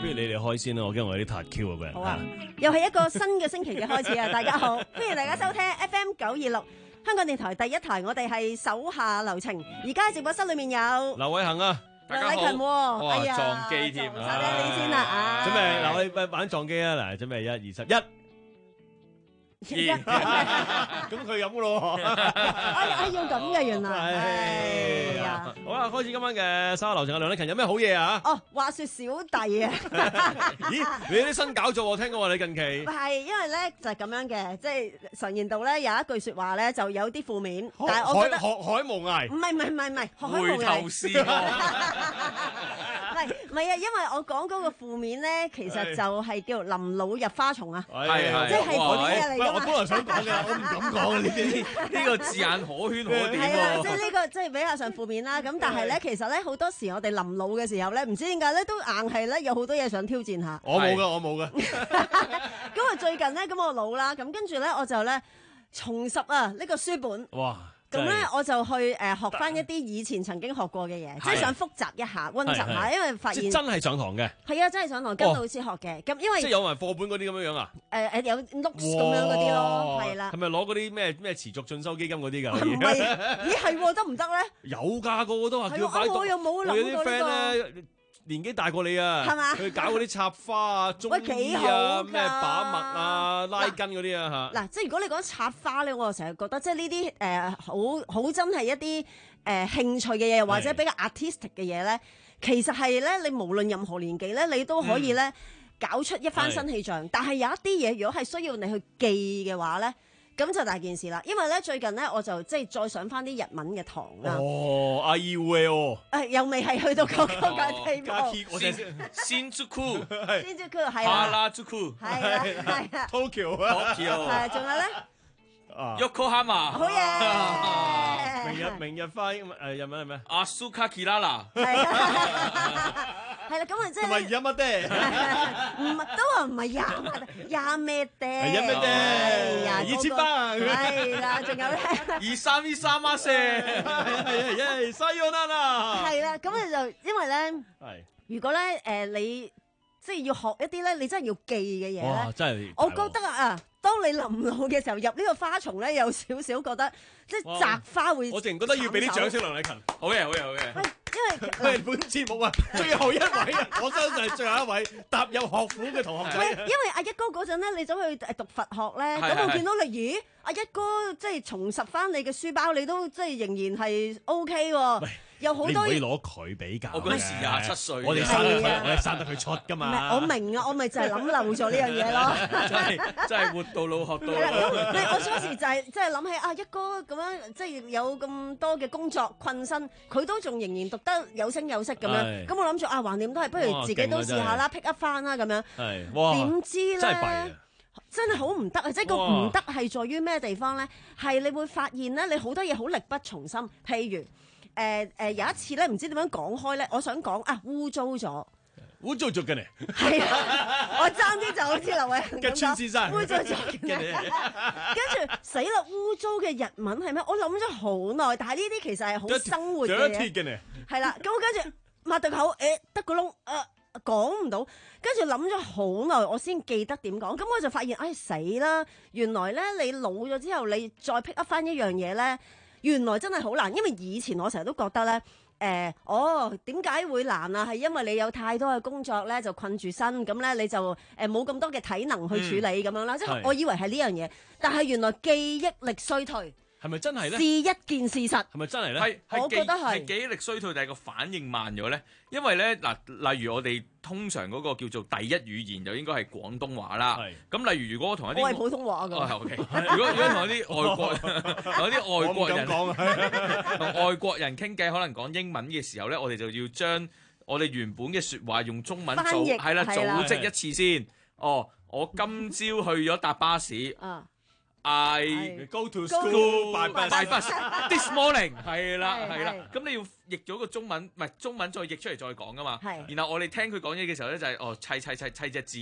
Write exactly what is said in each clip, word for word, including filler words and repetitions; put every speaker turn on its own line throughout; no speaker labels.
不如你哋開先啦，我驚我有啲塔 Q 啊，個人。
好啊，又係一個新嘅星期嘅開始啊！大家好，歡迎大家收聽 F M 九二六香港電台第一台，我哋係手下留情。而家直播室裏面有
劉偉恒啊，
梁禮勤喎，
哇
哎呀，
撞機添
手緊你先啦啊！
準備嗱，我哋玩撞機啊，嗱，準備一二十一。咁佢飲噶咯，
哎呀，要咁嘅原來，哎呀，
好啦，開始今晚嘅手下留情啊，梁禮勤有咩好嘢啊？
哦，話說小弟啊，
咦，你有啲新搞作我聽講話你近期
係因為咧就係咁樣嘅，即係常言道咧有一句説話咧就有啲負面，但係我覺得
學海無涯，
唔係唔係唔係唔係，學海無
回頭
涯。
是岸，
唔係唔係啊，因為我講嗰個負面咧，其實就係叫臨老入花叢啊，
係係
即係嗰啲嘢嚟㗎嘛。
我本來想講嘅，我唔敢講啊呢啲。
呢個字眼可圈可點
係啊，即
喎。
係呢個即係比較上負面啦。咁但係咧，其實咧好多時我哋臨老嘅時候咧，唔知點解咧都硬係咧有好多嘢想挑戰下。
我冇噶，我冇噶。
咁啊最近咧，咁我老啦，咁跟住咧我就咧重拾啊呢個書本。
哇！
咁咧我就去誒學翻一啲以前曾經學過嘅嘢，即係想複習一下、溫習下，因為發現
即係真係上堂嘅，
係啊，真係上堂跟老師學嘅。咁因為
即係有埋課本嗰啲咁樣樣啊？
誒誒有 notes 咁樣嗰啲咯，係啦
係。咪攞嗰啲咩咩持續進修基金嗰啲㗎？
唔係，咦係喎，得唔得咧？
有㗎，個個都話叫擺讀。
係喎，我又冇
我有啲
諗過
friend
呢
咧年紀大過你啊，
係嘛
佢搞嗰啲插花啊、中
喂幾
醫
好
啊、
㗎
咩把脈啊、拉筋嗰啲啊
個。嗱，即係如果你講插花咧，我就成日覺得即係呢啲誒好好真係一啲誒、呃、興趣嘅嘢，或者比較 artistic 嘅嘢咧，其實係咧你無論任何年紀咧，你都可以咧、嗯、搞出一番新氣象。但係有一啲嘢，如果係需要你去記嘅話咧，咁就大件事啦，因為咧最近咧我就即係再上翻啲日文嘅堂啦。
哦，阿 U 嘅哦，
誒又未係去到嗰個嘅地步。
我
先先足庫，
先至佢係
哈
啊，
拉足庫
係啊係啊，
Tokyo 啊，
，Tokyo，
係仲有咧，
啊，
Yokohama，
好嘢！
明日明日花英文誒日文係咩？
阿蘇卡奇拉拉，
係啊，係啦，咁啊即
同埋
係
日乜爹？
唔係都話唔係廿廿咩爹？
日咩爹？
係啊，
二千八，
係啦，仲有咧，
二三二三啊四，
係啊係啊，西洋啦，
係啦，咁啊就因為咧，
係
如果咧誒你即係要學一啲咧，你真係要記嘅嘢
哇
咧，
真係，
我覺得啊，當你臨老嘅時候入呢個花叢咧，有少少覺得即係摘花會，
我淨覺得要俾啲掌聲梁禮勤。
好嘅好嘅好嘅。
喂，因為
喂，本節目啊，最後一位啊，我相信係最後一位踏入學府嘅同學
喂，
仔。
因為阿一哥嗰陣咧，你走去誒讀佛學咧，
係係
咁我見到你，咦？阿一哥即係重拾翻你嘅書包，你都即係仍然係 O K 喎。有好多
你唔可以攞佢比較嘅。
我嗰陣時廿七歲
我哋生得佢，
係啊
我哋生得佢出㗎
唔
嘛。
係，我明啊，我咪就係諗漏咗呢樣嘢咯。
真係真係活到老學到
係啦，
老。
咁你我嗰時就係即係諗起啊，一哥咁樣即係有咁多嘅工作困身，佢都仲仍然讀得有聲有色咁樣。
係
咁我諗住啊，橫掂都係，不如自己都試下啦，pick up 翻啦咁樣。
係，哇！
點知
真係弊
咧
啊！？
真係好唔得啊！即係個唔得係在於咩地方咧？係你會發現咧，你好多嘢好力不從心。譬如誒誒、呃呃、有一次咧，唔知點樣講開咧，我想講啊污糟咗，
污糟咗嘅咧，
係啊，我爭啲就好似劉偉恒
嘅
咁
川先生
講污糟咗嘅咧，跟住死啦！污糟嘅日文係咩？我諗咗好耐，但係呢啲其實係好生活嘅嘢。
dirty 嘅咧，
係啦，咁我跟住擘對口，誒得個窿，誒講唔到，跟住諗咗好耐，我先記得點講。咁我就發現，唉死啦！原來咧你老咗之後，你再 pick up 翻一樣嘢咧，原來真係好難。因為以前我成日都覺得咧，誒、呃、哦點解會難啊？係因為你有太多嘅工作咧，就困住身，咁咧你就誒冇咁多嘅體能去處理咁、嗯、樣啦。即係我以為係呢樣嘢，但係原來記憶力衰退。
係咪真係咧？
是一件事實，
係咪真係咧？
係係記
我覺得係
係記憶力衰退，定係個反應慢咗咧？因為咧嗱，例如我哋通常嗰個叫做第一語言就應該係廣東話啦。
係
咁，例如如果我同一啲
我係普通話㗎。
哦，OK。如果如果同一啲外國有啲外國人
講啊，
同外國人傾偈，可能講英文嘅時候咧，我哋就要將我哋原本嘅説話用中文
翻譯
組係啦，
係啦
組織一次先。哦，我今朝去咗搭巴士。
啊
I
go to
Go
school
by
by
by
bus。
bus this morning 係啦
係
係啦
係，
咁你要譯咗個中文，唔係中文再譯出嚟再講噶嘛。
係
然後我哋聽佢講嘢嘅時候咧，就係哦砌砌砌砌隻字，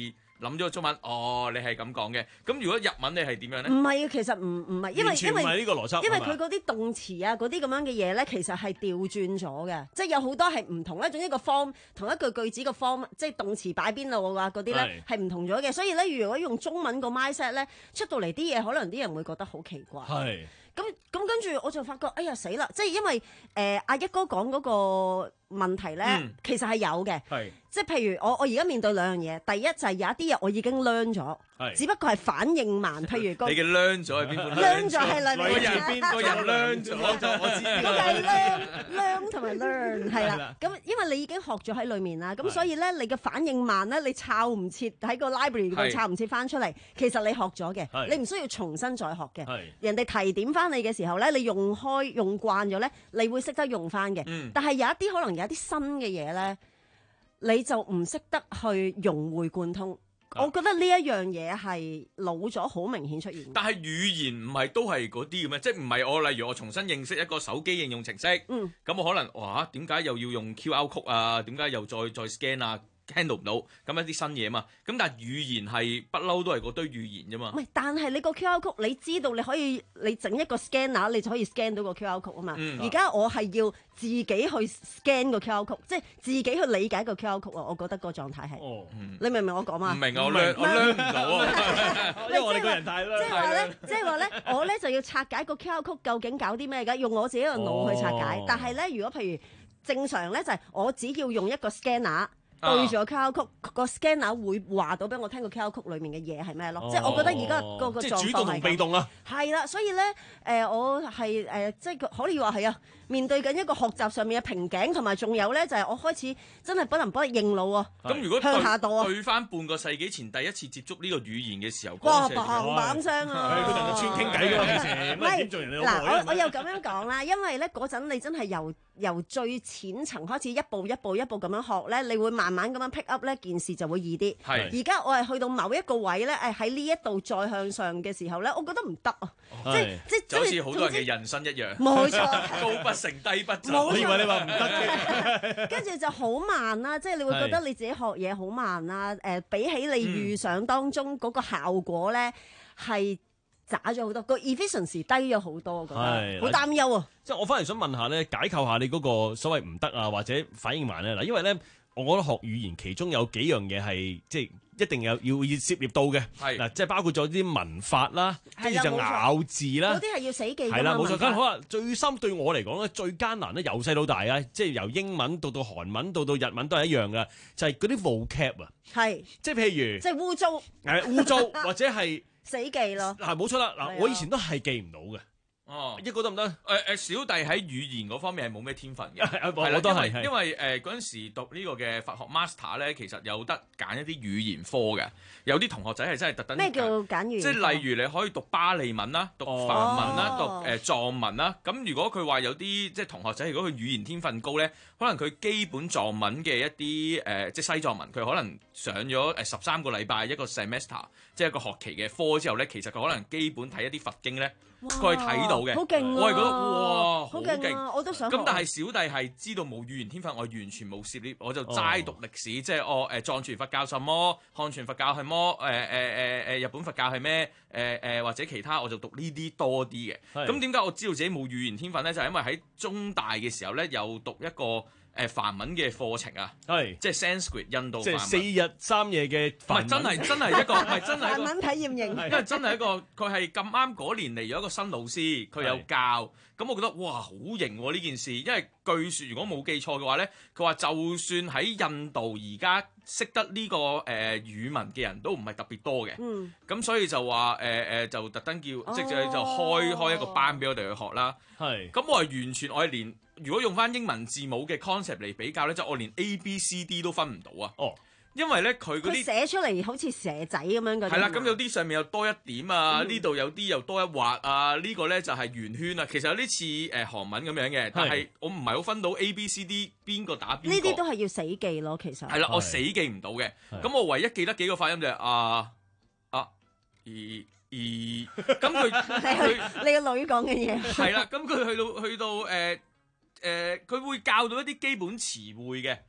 諗咗個中文，哦，你係咁講嘅。咁如果日文你係點樣咧？
唔係啊，其實唔唔係，因為
完全唔
因為
係呢個邏輯，
因為
係嘛
佢嗰啲動詞啊，嗰啲咁樣嘅嘢咧，其實係調轉咗嘅，即係有好多係唔同咧。總之個 form 同一句句子個 form，即係動詞擺邊度啊嗰啲咧係唔同咗嘅。所以咧，如果用中文個 mindset 咧出到嚟啲嘢，可能啲人會覺得好奇怪。
係
咁咁跟住我就發覺，哎呀死啦！即係因為誒阿一哥講嗰個問題咧，
嗯
其實係有嘅。
係
即係譬如我我而家面對兩樣嘢，第一就係有一啲嘢我已經 learn 咗，
係
只不過係反應慢。譬如個
你嘅 learn 咗係邊款
learn 咗係兩
個人邊個人 learn 咗
我就我知呢
咁
個
就係 learn learn 同埋 learn 係啦
係啦。
咁因為你已經學咗喺裡面啦，咁
係
所以咧你嘅反應慢咧，你抄唔切喺個 library 度
係
抄唔切翻出嚟。其實你學咗嘅，
係
你唔需要重新再學嘅。
係
人哋提點翻你嘅時候咧，你用開用慣咗咧，你會識得用翻嘅。
嗯
但係有一啲可能有一啲新嘅嘢咧，你就唔識得去融會貫通。
啊
我覺得呢一樣嘢係老咗，好明顯出現。
但係語言唔係都係嗰啲嘅咩？即係唔係我例如我重新認識一個手機應用程式，咁、
嗯
我可能哇點解又要用 Q R code 啊？點解又再再 scan 啊？handle 唔到咁一啲新嘢嘛？咁但係語言係不嬲都係嗰堆語言啫嘛
唔。係，但係你個 Q R code 你知道你可以你整一個 scanner，你就可以 scan 到個 Q R code 啊嘛。
嗯
而家、我係要自己去 scan 個 Q R code，即係自己去理解個 Q R code 啊。我覺得個狀態係，
哦，
你明唔明我講啊？
唔明啊！我
唔明
learn 我 learn 唔到啊！
因為我哋個人太
即
啦，
係話咧，即係話咧，我咧就要拆解個 Q R code 究竟搞啲咩㗎，用我自己個腦去拆解。
哦
但係咧，如果譬如正常咧，就係、我只要用一個 scanner。
啊
對住個 Q R code，個 scanner 會話到俾我聽個 Q R code 裡面嘅嘢係咩咯？
哦
即係我覺得而家個個
即
狀況
係主動同被
係咁。
動啊，
係啦，所以咧，誒、呃，我係誒、呃，即係可以話係啊，面對緊一個學習上面嘅瓶頸，同埋仲有咧，就係、是、我開始真係不能不認老啊！
咁如果
向下墮啊
對對翻半個世紀前第一次接觸呢個語言嘅時候，
哇，
嗰陣時係點
砰
樣
砰聲啊！
佢同人村傾偈㗎嘛，平時
唔
乜點做人哋老
嗱，
婆啊
我我又咁樣講啦，因為咧嗰陣你真係由由最淺層開始一步一步一步咁樣學咧，你會慢慢咁樣 pick up 咧，件事就會易啲。
係
而家我係去到某一個位咧，誒喺呢一度再向上嘅時候咧，我覺得唔得啊！即係
係
即係
就好似好多人
總之
嘅人生一樣，
冇錯。
高不成低不就。
冇
我以為你話唔得嘅，
跟住就好慢啦，即係你會覺得你自己學嘢好慢啦。誒、比起你預想當中嗰個效果咧，係渣咗好多，個 efficiency 低咗好多，我覺
係
得好擔憂啊！
即係我翻嚟想問下咧，解構下你嗰個所謂唔得啊，或者反應慢咧嗱，因為咧，我覺得學語言其中有幾樣嘢係即係一定有要要涉獵到嘅，
係
嗱，即係包括咗啲文法啦，跟住就
係啦冇錯
咬字啦
嗰。啲係要死記㗎嘛
係啦，冇錯。
文法
咁好啦，最深對我嚟講咧，最艱難咧，由細到大啊，即係由英文到到韓文到到日文都係一樣噶，就係嗰啲 vocab 啊，
係
即係譬如
即係污糟
誒污糟或者係
死記咯。
嗱冇錯啦，
係啊
嗱我以前都係記唔到嘅，
哦，
一個得唔得？
誒誒，小弟喺語言嗰方面係冇咩天分嘅，
我
係啦
我都係係
因為因為誒嗰陣時讀呢個嘅法學 master 咧，其實有得揀一啲語言科嘅，有啲同學仔係真係特登
咩叫簡語言？
即係例如你可以讀巴利文啦，讀
哦
梵文啦，
哦
讀誒藏文啦。咁如果佢話有啲即係同學仔，如果佢語言天分高咧，可能佢基本藏文嘅一啲誒、呃、即係西藏文，佢可能上咗誒十三個禮拜一個 semester，即係一個學期嘅科之後咧，其實佢可能基本睇一啲佛經咧，
哇
佢係睇到嘅。
好勁啊！
我係覺得哇
好
好
勁
勁
啊！我都想學。
咁但係小弟係知道冇語言天分，我完全冇涉獵，我就齋讀歷史，即係我誒藏傳佛教什麼，漢傳佛教係麼，誒誒誒誒日本佛教係咩，誒、呃、誒、呃、或者其他，我就讀呢啲多啲嘅。
係
咁點解我知道自己冇語言天分咧？就係、因為喺中大嘅時候咧，有讀一個誒梵文嘅課程啊，
係
即係 Sanskrit 印度
即係四
梵文。
日三夜嘅
唔
梵文，
係真係真係一個，唔係真係一個。
梵文體驗營
因為真係一個，佢係咁啱嗰年嚟咗一個新老師，佢有教，咁我覺得哇好型喎呢件事，因為據說如果冇記錯嘅話咧，佢話就算喺印度而家識得呢、個誒、呃、語文嘅人都唔係特別多嘅，
嗯，
咁所以就話誒誒就特登叫，
哦
即係就開開一個班俾我哋去學啦。
係
咁我係完全我係連如果用翻英文字母嘅 concept 嚟比較咧，就我連 A B C D 都分唔到啊，
哦，
因為咧佢嗰啲。
佢寫出嚟好似蛇仔咁樣嗰啲。
係啦，咁有啲上面又多一點啊，
嗯
呢度、有啲又多一畫啊，呢、個咧就係圓圈啊。其實有啲似誒韓文咁樣嘅，但係我唔係好分到 A、B、C、D 邊個打邊個。
呢啲都係要死記咯，其實。
係啦，
係
我死記唔到嘅。
係
咁我唯一記得幾個發音就係啊啊二二，咁佢佢
你個女講嘅嘢。
係啦，咁佢去到去到誒誒，佢、會教到一啲基本詞彙嘅。即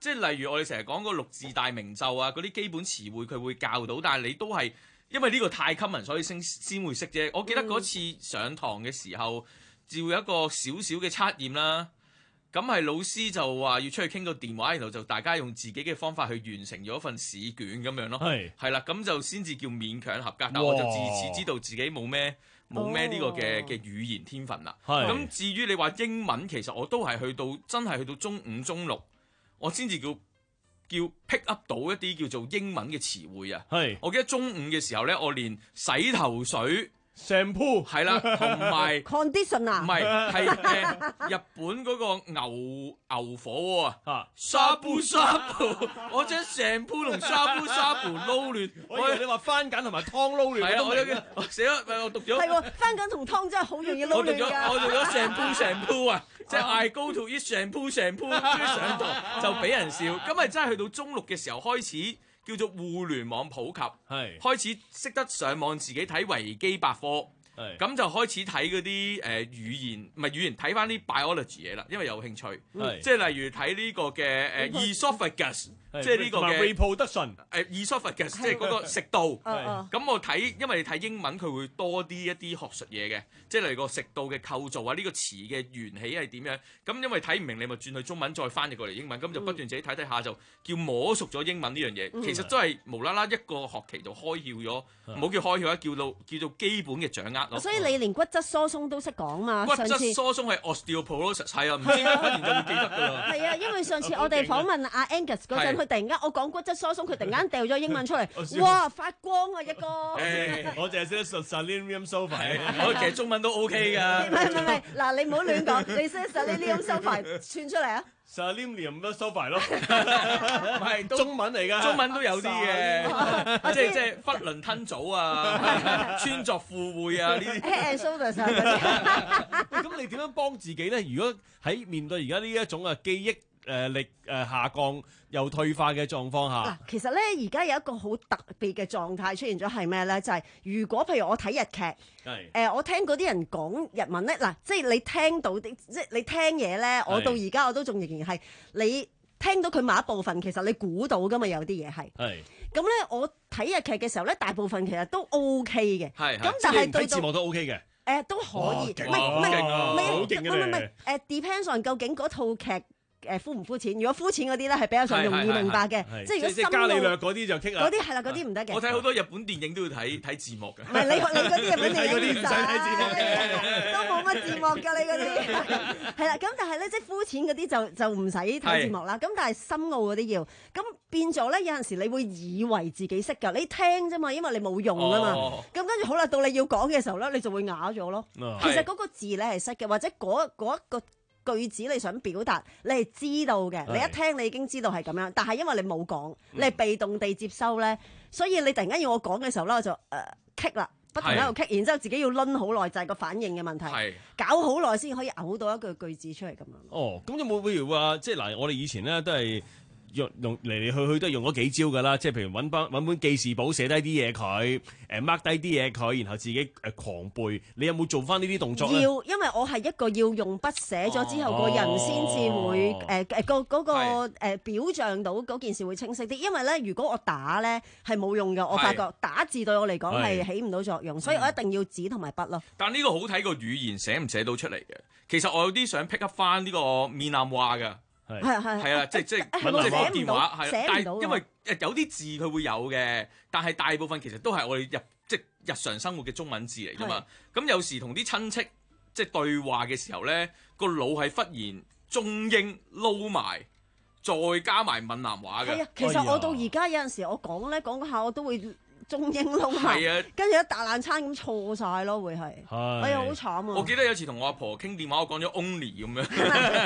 即係例如我哋成日講個六字大明咒啊，嗰啲基本詞彙佢會教到，但係你都係因為呢個太 common，所以先先會識啫。我記得嗰次上堂嘅時候，照有一個少少嘅測驗啦。咁係老師就話要出去傾個電話，然後就大家用自己嘅方法去完成咗份試卷咁樣咯。
係
係啦，咁就先至叫勉強合格。但我就自此知道自己冇咩冇咩呢個嘅嘅語言天分啦。
係
咁至於你話英文，其實我都係去到真係去到中五中六，我先至叫叫 pick up 到一啲叫做英文嘅詞彙啊。
係
我記得中午嘅時候咧，我連洗頭水
shampoo
係啦，同埋。
condition 啊，
唔係，係誒日本嗰個牛牛火鍋啊，
嚇，
沙布沙布，我將成杯同沙布沙布撈亂，
我以為你話番梘同埋湯撈亂，
係啊，我有
我都明
嘅，我寫咗，我讀咗，
係喎，番梘同湯真係好容易撈
我讀咗，
亂㗎。
我讀咗成杯成杯啊，即係 I go to eat 成杯成杯，跟住上堂就俾人笑，咁咪真係去到中六嘅時候開始叫做互聯網普及，
係
開始識得上網自己睇維基百科。
係
咁就開始睇嗰啲誒語言，唔係語言睇翻啲 biology 嘢啦，因為有興趣，
係
即係例如睇呢個嘅誒 esophagus，即係呢個
同埋
嘅
reproduction
誒 esophagus，即係嗰個食道。
啊啊
咁我睇，因為你睇英文佢會多啲一啲學術嘢嘅，即係例如個食道嘅構造啊，呢個詞嘅緣起係點樣。咁因為睇唔明，你咪轉去中文再翻譯過嚟英文，咁就不斷自己睇睇下，就叫摸熟咗英文呢樣嘢。
嗯
其實都係無啦啦一個學期就開竅咗，唔好叫開竅啊，叫到叫做基本嘅掌握咯。
所以你連骨質疏鬆都識講嘛？
骨
上次
質疏鬆係 osteoporosis， 係啊，唔知點解忽然就會記得㗎啦。
係啊，因為上次我哋訪問阿 Angus 嗰陣，
係
佢突然間我講骨質疏鬆，佢突然間掉咗英文出
我
嚟，
笑
哇發光啊一個！
誒，
我淨係識得 selenium sulfate，
我其實中文都 OK 㗎。
唔係唔係唔係，嗱你唔好亂講，你識實呢啲咁收牌串出嚟啊！
selenium sulfate 咯，
唔係都
中文嚟㗎，
中文都有啲嘅，
我知
即係即係囫圇吞棗啊，穿鑿附會啊呢啲。
head and shoulders 啊嗰啲。
喂咁你點樣幫自己咧？如果喺面對而家呢一種啊記憶誒力誒下降又退化嘅狀況
嗱
下，，
其實咧而家有一個好特別嘅狀態出現咗係咩咧？就係、如果譬如我睇日劇，誒、
係
我聽嗰啲人講日文咧，嗱，即係你聽到啲，即係你聽嘢咧，我到而家我都仲仍然係你聽到佢某一部分，其實你估到噶嘛，有啲嘢係。
係
咁咧，我睇日劇嘅時候咧，大部分其實都 OK 嘅。
係係
咁
即係你唔
但係對到
睇字幕都 OK 嘅。
誒都可以，唔係
哇勁啊
唔係
好
唔係
好勁嘅
唔係唔係
你
誒 depends on 究竟嗰套劇誒膚唔膚淺。如果膚淺嗰啲咧係比較上容易明白嘅，
係
即係如果
即係加利
深奧
略嗰啲就棘啦
嗰。啲係啦，嗰啲唔得嘅。
我睇好多日本電影都要睇睇字幕㗎。
唔係你你嗰啲日本電影
你睇嗰啲唔使睇字幕
嘅，都冇乜字幕㗎你嗰啲。係啦，咁但係咧，即係膚淺嗰啲就就唔使睇字幕啦。咁但係深奧嗰啲要，咁變咗咧有陣時你會以為自己識㗎，你聽啫嘛，因為你冇用啊嘛。
哦
咁跟住好啦，到你要講嘅時候咧，你就會啞咗咯。
啊
其實嗰個字你係識嘅，或者嗰嗰一個句子你想表達，你係知道嘅。
係
你一聽你已經知道係咁樣，但係因為你冇講，
嗯
你係被動地接收咧，所以你突然間要我講嘅時候咧，我就誒棘啦，不停喺度棘，然之後自己要攆好耐，就係個反應嘅問題，
係
搞好耐先可以嘔到一句句子出嚟咁樣。
哦，咁有冇譬如話，即係嗱，我哋以前咧都係用用嚟嚟去去都係用嗰幾招㗎啦，即係譬如揾本揾本記事簿寫低啲嘢佢，誒 mark 低啲嘢佢，然後自己誒狂背。你有冇做翻呢啲動作咧？
要，因為我係一個要用筆寫咗之後，
哦
個人先至會
哦
誒誒個嗰個
係
誒表象到嗰件事會清晰啲。因為咧，如果我打咧係冇用嘅，我發覺打字對我嚟講係
係
起唔到作用，所以我一定要紙同埋筆咯。
但呢個好睇個語言寫唔寫到出嚟嘅。其實我有啲想 pick up 翻呢個闽南話㗎。
係
係係
係啊，即係即係
係
喎
即係
寫唔到
福建話係，但
寫唔到㗎
係因為誒有啲字佢會有嘅，但係大部分其實都係我哋日即係日常生活嘅中文字嚟㗎嘛。咁有時同啲親戚即係對話嘅時候咧，個腦係忽然中英撈埋，再加埋閩南話嘅。
係啊，其實我到而家有陣時我講咧講下我都會中英撈埋，
係啊，
跟住一大爛餐咁錯晒咯，會係，
係
哎呀好慘啊！
我記得有次同我阿婆傾電話，我講咗 only 咁樣。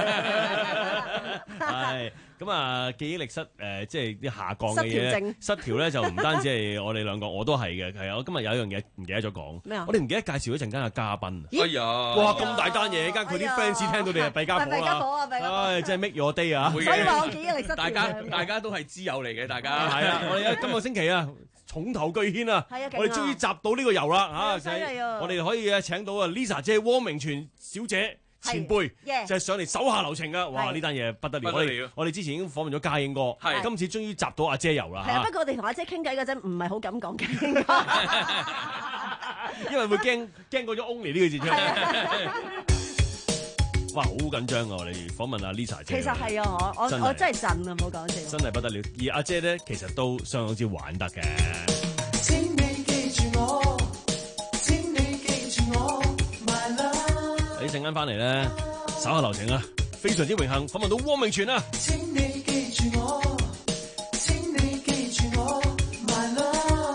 係咁啊，記憶力失誒、呃，即係啲下降嘅
失調症
嘢，失調咧就唔單止係我哋兩個，我都係嘅。係啊，我今日有一樣嘢唔記得咗講，
咩啊
我哋唔記得介紹一陣間嘅嘉賓。
咦
哎呀，
哇！咁大單嘢，間佢啲 fans 聽到你係弊家伙
弊家伙
啦，
啊，弊家伙！
唉，真係 make your day 啊！
會
所以話我記憶力失調
大家
嘅
大家都係知友嚟嘅，大家
係啊，我哋今個星期啊，重頭巨獻啊，
係啊勁啊
我哋終於集到呢個油啦
係啊
嚇！
犀利啊
我哋可以啊請到啊 Lisa 姐、汪明荃小姐前輩
Yeah
就係上嚟手下留情噶，哇！
係
呢單嘢不得了，
不得了
我哋我哋之前已經訪問咗家英哥，
係
今次終於集到阿姐油啦
係啊，不
嚇，
過我哋同阿姐傾偈嗰陣唔係好敢講嘅，
因為會驚驚過咗 only 呢個字出嚟。哇！好緊張啊！我哋訪問阿 Lisa 姐，
其實係啊，我
真係
我我真係震啊，唔好講笑。
真係不得了。而阿姐咧，其實都相當之玩得嘅。
請你記住我，請你記住我，my love。
你陣間翻嚟咧，稍下留情啊！非常之榮幸訪問到汪明荃啊！
請你記住我，請你記住我，my love。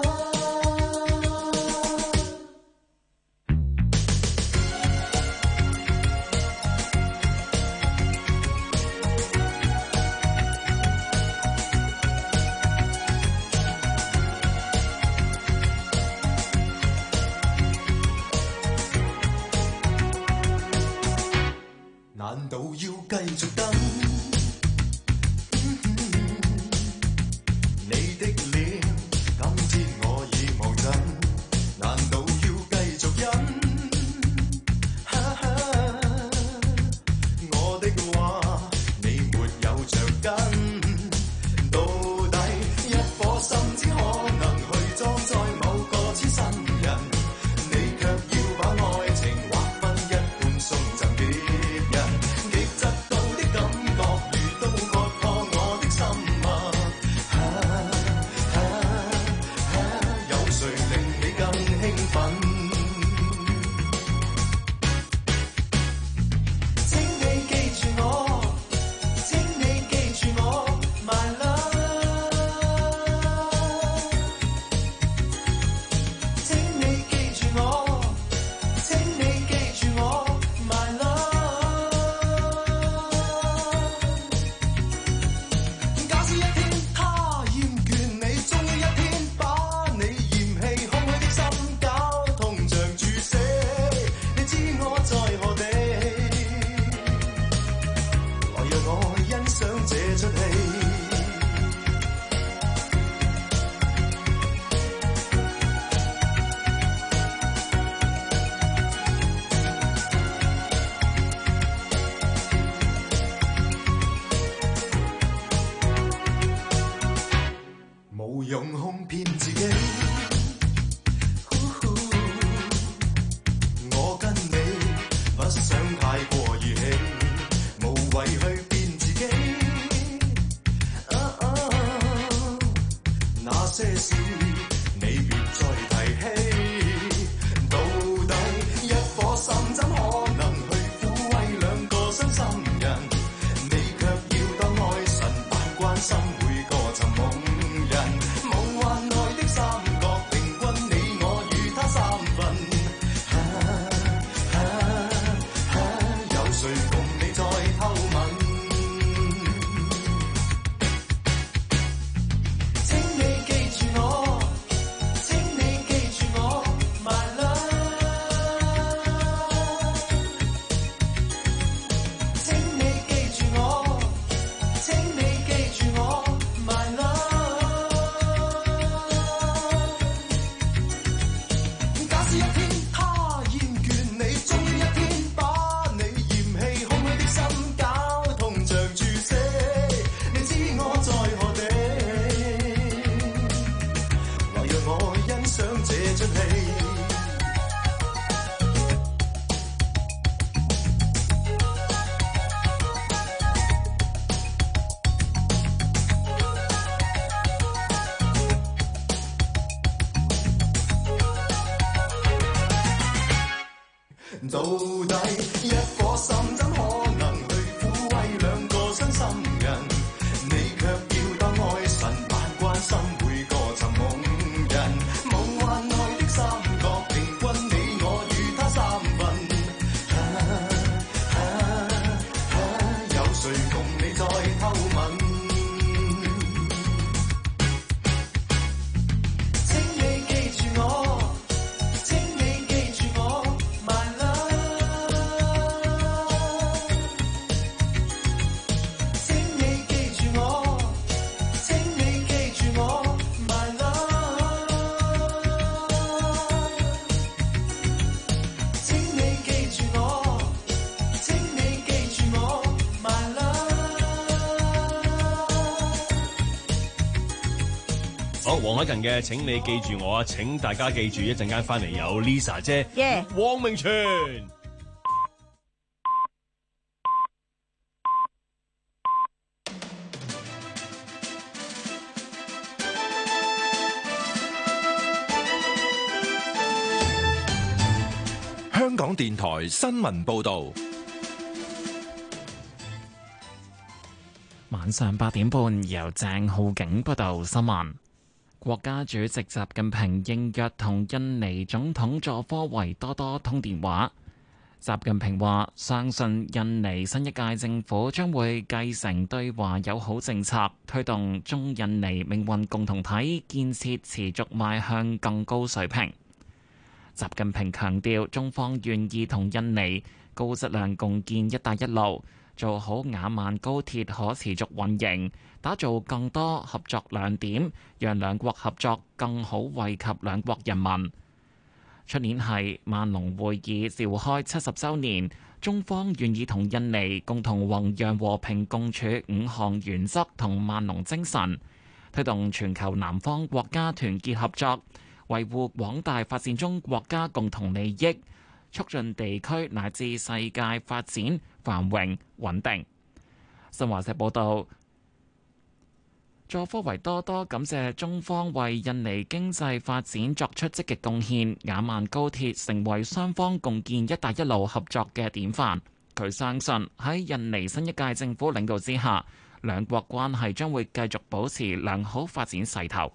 難道要繼續等？嗯嗯、你的臉，今天我已望盡，難道要繼續忍？哈哈，我的話你沒有着緊，到底一顆心只可能去裝載某個痴心人，你卻要把愛情劃分一半送贈別人。到底一顆心怎可能去撫慰兩個傷心人？你卻要當愛神扮關心每個尋夢人。夢幻內的三角平均你我與他三分。啊啊啊、有誰共你再偷吻？請你記住我。請你記住我 ，my love。
黃凱芹嘅請你記住我啊，請大家記住一陣間翻嚟有 Lisa 姐、
耶！
汪明荃。
香港電台新聞報道。
晚上八點半，由鄭浩景報道新聞。國家主席習近平應約同印尼總統佐科維多多通電話。習近平話：相信印尼新一屆政府將會繼承對華友好政策，推動中印尼命運共同體建設持續邁向更高水平。習近平強調，中方願意同印尼高質量共建「一帶一路」，做好雅萬高鐵可持續運營，打造更多合作亮點，讓兩國合作更好惠及兩國人民。出年係萬隆會議召開七十週年，中方願意同印尼共同弘揚和平共處五項原則同萬隆精神，推動全球南方國家團結合作，維護廣大發展中國家共同利益，促進地區乃至世界發展繁榮穩定。新華社報導，佐科維多多感謝中方為印尼經濟發展作出積極貢獻，雅萬高鐵成為雙方共建「一帶一路」合作嘅典範。佢相信喺印尼新一屆政府領導之下，兩國關係將會繼續保持良好發展勢頭。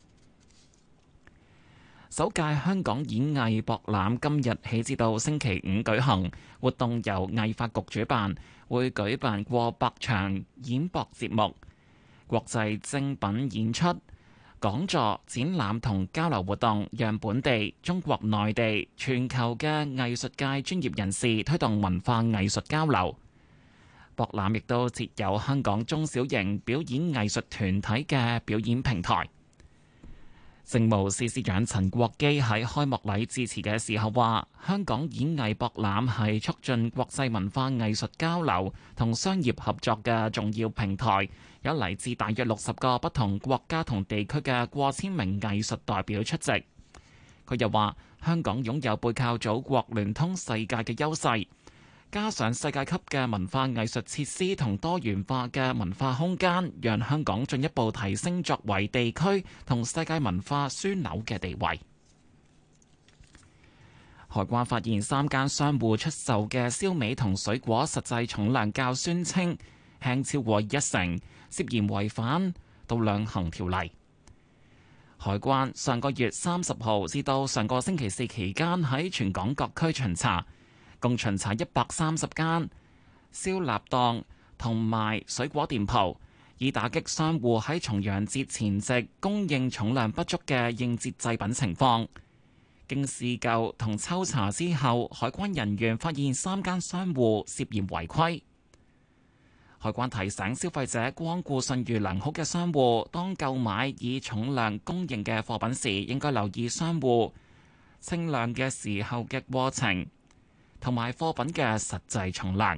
首屆香港演藝博覽今日起至到星期五舉行，活動由藝發局主辦，會舉辦過百場演博節目、國際精品演出、講座、展覽同交流活動，讓本地、中國內地、全球嘅藝術界專業人士推動文化藝術交流。博覽亦都設有香港中小型表演藝術團體嘅表演平台。政務司司長陳國基喺開幕禮致辭嘅時候話：香港演藝博覽係促進國際文化藝術交流同商業合作嘅重要平台，有嚟自大約六十個不同國家同地區嘅過千名藝術代表出席。佢又話：香港擁有背靠祖國、聯通世界嘅優勢，加上世界級嘅文化藝術設施同多元化嘅文化空間，讓香港進一步提升作為地區同世界文化樞紐嘅地位。海關發現三間商戶出售嘅燒味同水果實際重量較宣稱輕超過一成，涉嫌違反度量衡條例。海關上個月三十號至到上個星期四期間喺全港各區巡查，共巡查一百三十間燒臘檔同賣水果店鋪，以打擊商戶喺重陽節前夕供應重量不足嘅應節製品情況。經試購同抽查之後，海關人員發現三間商戶涉嫌違規。海關提醒消費者，光顧信譽良好嘅商戶，當購買以重量供應嘅貨品時，應該留意商戶稱量嘅時候嘅過程，同埋貨品嘅實際重量。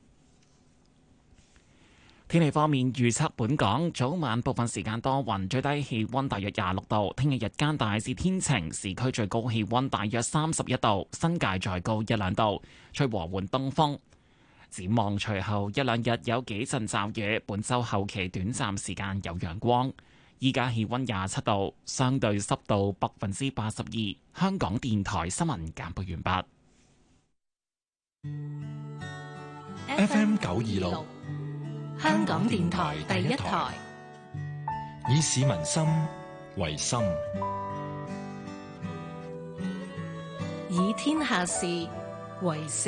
天氣方面預測，本港早晚部分時間多雲，最低氣溫大約廿六度。聽日日間大致天晴，市區最高氣溫大約三十一度，新界再高一兩度，吹和緩東風。展望隨後一兩日有幾陣驟雨，本週後期短暫時間有陽光。依家氣溫廿七度，相對濕度百分之八十二。香港電台新聞簡報完畢。
F M 九二六，
香港電台第一台，
以市民心為心，
以天下事為事。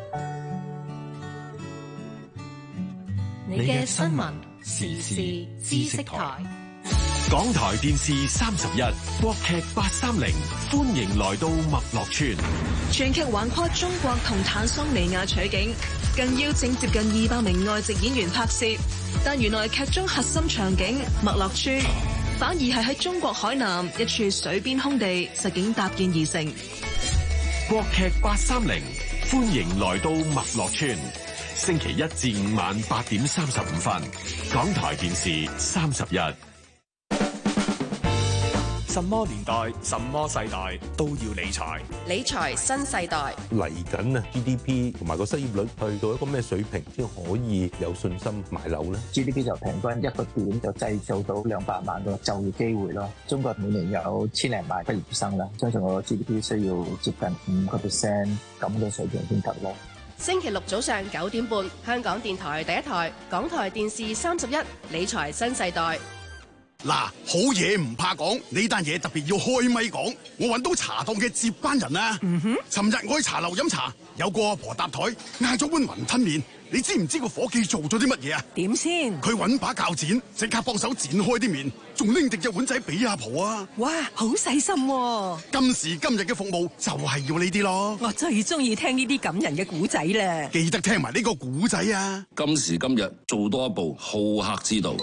你嘅新聞時事知識台。
港台電視三十一，國劇八三零，歡迎來到麥樂村。
全劇橫跨中國同坦桑尼亞取景，更邀請接近二百名外籍演員拍攝。但原來劇中核心場景麥樂村，反而係喺中國海南一處水邊空地實景搭建而成。
國劇八三零，歡迎來到麥樂村。星期一至五晚八點三十五分，港台電視三十一。
什麼年代、什麼世代都要理財。
理財新世代
嚟緊啊 ，G D P 同埋個失業率去到一個咩水平先可以有信心買樓咧
？G D P 就平均一個點就製造到兩百萬個就業機會咯。中國每年有千零萬畢業生啦，相信我 G D P 需要接近五個 percent 咁嘅水平先得咯。
星期六早上九點半，香港電台第一台，港台電視三十一，理財新世代。
嗱，好嘢唔怕講，呢單嘢特別要開咪講。我揾到茶檔嘅接班人啊！嗯哼，尋日我去茶樓飲茶，有個阿婆搭台嗌咗碗雲吞麵，你知唔知個伙計做咗啲乜嘢啊？
點先？
佢揾把鉸剪，即刻幫手剪開啲麵，仲拎定隻碗仔俾阿婆啊！
哇，好細心喎！
今時今日嘅服務就係要呢啲咯。
我最中意聽呢啲感人嘅古仔啦！
記得聽埋呢個古仔啊！
今時今日做多一步，好客之道。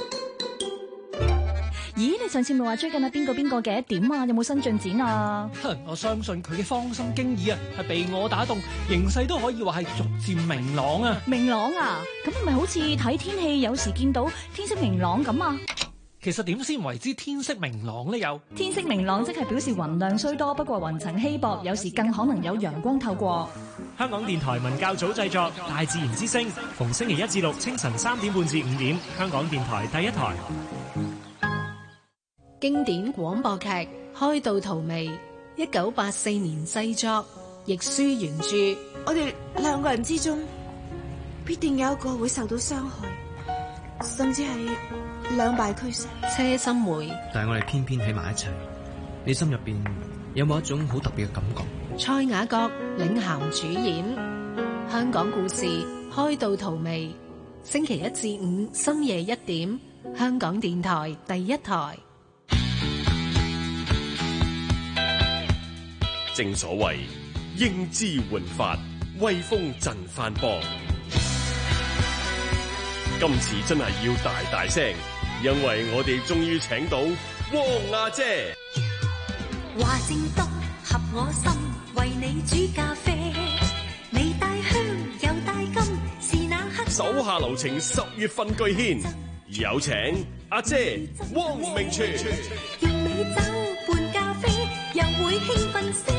咦，你上次咪話追緊啊邊個邊個嘅點啊？有冇新進展啊？
哼，我相信佢嘅芳心經已啊，係被我打動，形勢都可以話係逐漸明朗啊！
明朗啊？咁咪好似睇天氣，有時見到天色明朗咁啊？
其實點先為之天色明朗呢？有
天色明朗即係表示雲量雖多，不過雲層稀薄，有時更可能有陽光透過。
香港電台文教組製作《大自然之聲》，逢星期一至六清晨三點半至五點，香港電台第一台。
經典廣播劇《開到荼蘼》，一九八四年製作，亦舒原著。
我哋兩個人之中，必定有一個會受到傷害，甚至係兩敗俱傷。
車心梅，
但係我哋偏偏喺埋一齊，你心入邊有冇一種好特別嘅感覺？
蔡雅閣領銜主演，香港故事《開到荼蘼》，星期一至五深夜一點，香港電台第一台。
正所謂英姿煥發，威風震翻波。今次真係要大大聲，因為我哋終於請到汪阿姐。
話正多合我心，為你煮咖啡，你帶香又帶金，是那刻。
手下留情，十月份巨獻，有請阿姐汪明荃。
用美酒伴咖啡，又會興奮些。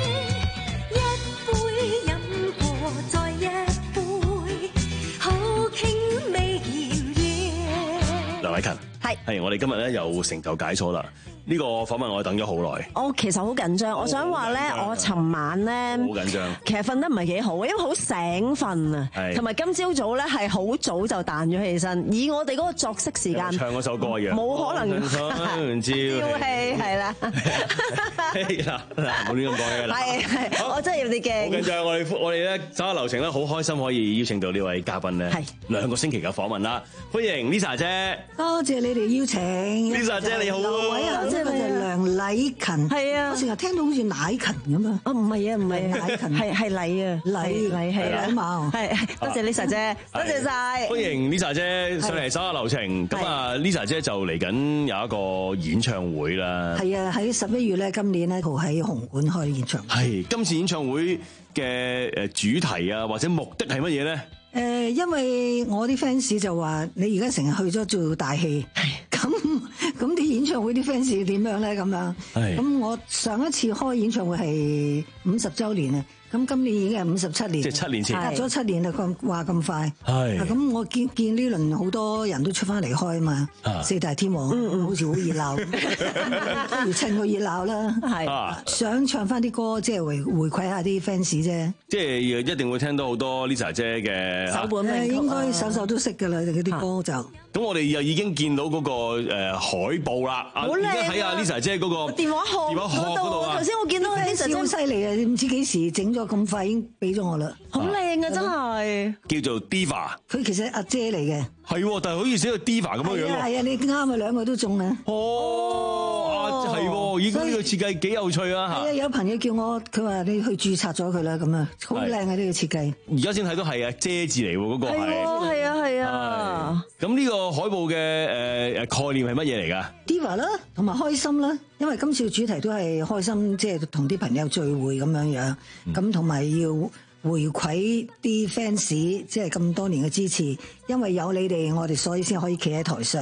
梁偉勤，係係，我哋今日咧又成就解鎖啦。呢個訪問我等咗好耐。
我其實好緊張，我想話咧，我尋晚咧
好緊張，
其實瞓得唔係幾好，因為好醒瞓啊，同埋今朝早咧係好早就彈咗起身。以我哋嗰個作息時間，
唱嗰首歌嘅，
冇可能。
唔知
調戲係啦，
係啦，冇亂咁講嘅啦。
係係，我真係有啲驚。
好緊張，我哋我哋咧走下流程咧，好開心可以邀請到呢位嘉賓咧，係兩個星期嘅訪問啦。歡迎 Lisa 姐，
多謝你哋邀請。
Lisa 姐你好啊。
即係梁禮勤，係啊！我成日聽到好似奶勤咁啊！啊，唔係啊，唔係奶勤，係係禮啊，禮禮係啦，禮貌係。多謝 Lisa 姐，多謝晒。
歡迎 Lisa 姐上嚟手下留情。咁啊，Lisa 姐就嚟緊有一個演唱會啦。
係啊，喺十一月咧，今年咧，喺紅館開演唱會。
係今次演唱會嘅誒主題啊，或者目的係乜嘢咧？
誒，因為我啲 fans 就話你而家成日去咗做大戲，咁咁啲演唱會啲 fans 點樣咧？咁樣，咁我上一次開演唱會係五十週年啊。咁今年已經係五十七年，
即係七年前，
隔咗七年啦，咁話咁快。
係
咁，我見見呢輪好多人都出翻嚟開啊嘛，四大天王，好似好熱鬧，不如趁個熱鬧啦。係想唱翻啲歌，即係回回饋下啲 fans 啫。
即係一定會聽到好多 Lisa 姐嘅
首本名曲，應該首首都識㗎啦，嗰啲歌就。
咁我哋又已經見到嗰個誒海報啦，
好靚啊！
睇下 Lisa 姐嗰個
電話號
電話號嗰度啊！
頭先我見到 Lisa 姐好犀利啊！唔知幾時整咗咁快已經俾咗我啦，
好靚啊！真係
叫做 Diva，
佢其實阿姐嚟嘅，
係，但係好似寫個 Diva 咁樣樣喎。
係啊，你啱啊，兩個都中啊！
哦，係喎，咦？呢個設計幾有趣啊！
係啊，有朋友叫我，佢話你去註冊咗佢啦，咁啊，好靚啊！呢個設計。
而家先睇到係啊，遮字嚟喎，嗰個係。
係啊，係啊。
咁呢個海報嘅誒誒概念係乜嘢嚟㗎
？Diva 啦，同埋開心啦，因為今次嘅主題都係開心，即係同啲朋友聚會咁樣樣，咁同埋要回饋啲 fans，即係咁多年嘅支持，因為有你哋，我哋所以先可以企喺台上。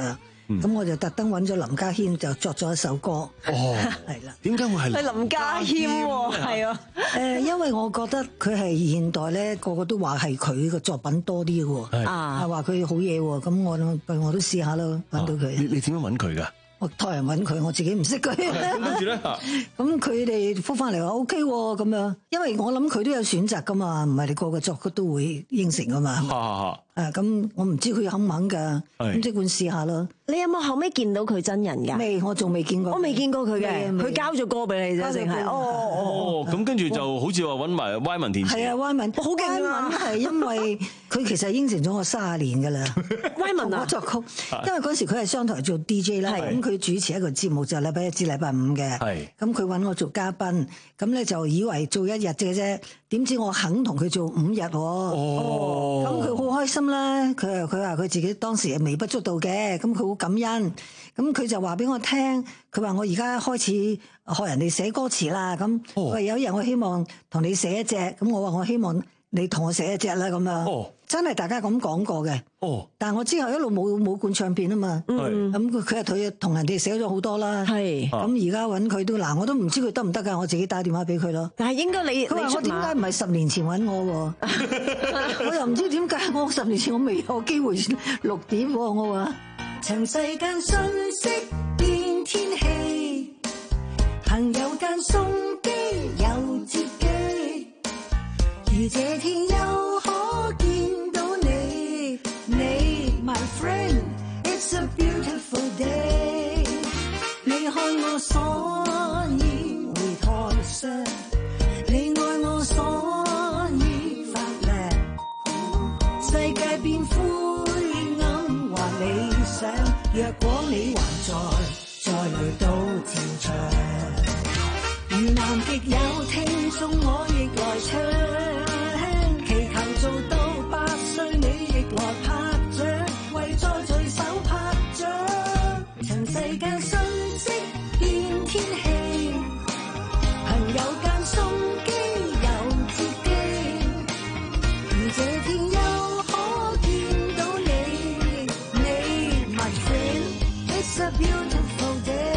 咁我就特登揾咗林家謙就作咗一首歌。
哦，
係啦。
點解會係
係林家謙喎？係啊。
誒，因為我覺得佢係現代咧，個個都話係佢嘅作品多啲嘅喎。啊，話佢好嘢喎。咁我諗，我都試下咯，揾到佢。
你你點樣揾佢㗎？
我託人揾佢，我自己唔識佢。
跟住咧，
咁佢哋覆翻嚟話 O K 喎，咁樣，因為我諗佢都有選擇噶嘛，唔係你個個作曲都會應承噶嘛。啊，咁我唔知佢肯唔肯㗎，咁即管試下咯。
你有冇後尾見到佢真人㗎？
未，我仲未見過。
我未見過佢嘅，佢交咗歌俾你啫，淨係。
哦，咁跟住就好似話揾埋 Wyman 填詞。
係啊 ，Wyman，好勁啊！係因為佢其實應承咗我卅年㗎啦。
Wyman 啊，
作曲，因為嗰時佢係商台做 D J 啦，咁佢主持一個節目就禮拜一至禮拜五嘅。係。咁佢揾我做嘉賓，咁咧就以為做一日嘅啫，點知我肯同佢做五日喎。哦。咁佢好開心啦，佢佢話佢自己當時係微不足道嘅，咁佢好感恩，咁佢就話俾我聽，佢話我而家開始學人哋寫歌詞啦，咁佢話有一日我希望同你寫一隻，咁我話我希望你同我寫一隻啦，咁樣。哦。真係大家咁講過嘅。哦。但係我之後一路冇冇灌唱片啊嘛。嗯。咁佢佢又同同人哋寫咗好多啦。係。咁而家揾佢都嗱，我都唔知佢得唔得㗎，我自己打電話俾佢咯。
但係應該你
佢話我點解唔係十年前揾我喎？我又唔知點解我十年前我未有機會錄碟喎，我話。
曾世間瞬息變天氣，朋友間送機又接機，如這天又可見到你，你 my friend it's a beautiful day。 你看我所以會台上，你愛我所以發亮，世界變灰暗或理想，若果你還在，再來到戰場，如南極有聽眾我亦來唱，祈求做到百歲你亦來拍掌，為再聚首拍掌。曾世間瞬息變天氣，朋友間送機又接機，如這天又可見到你，你 my friend it's a beautiful day。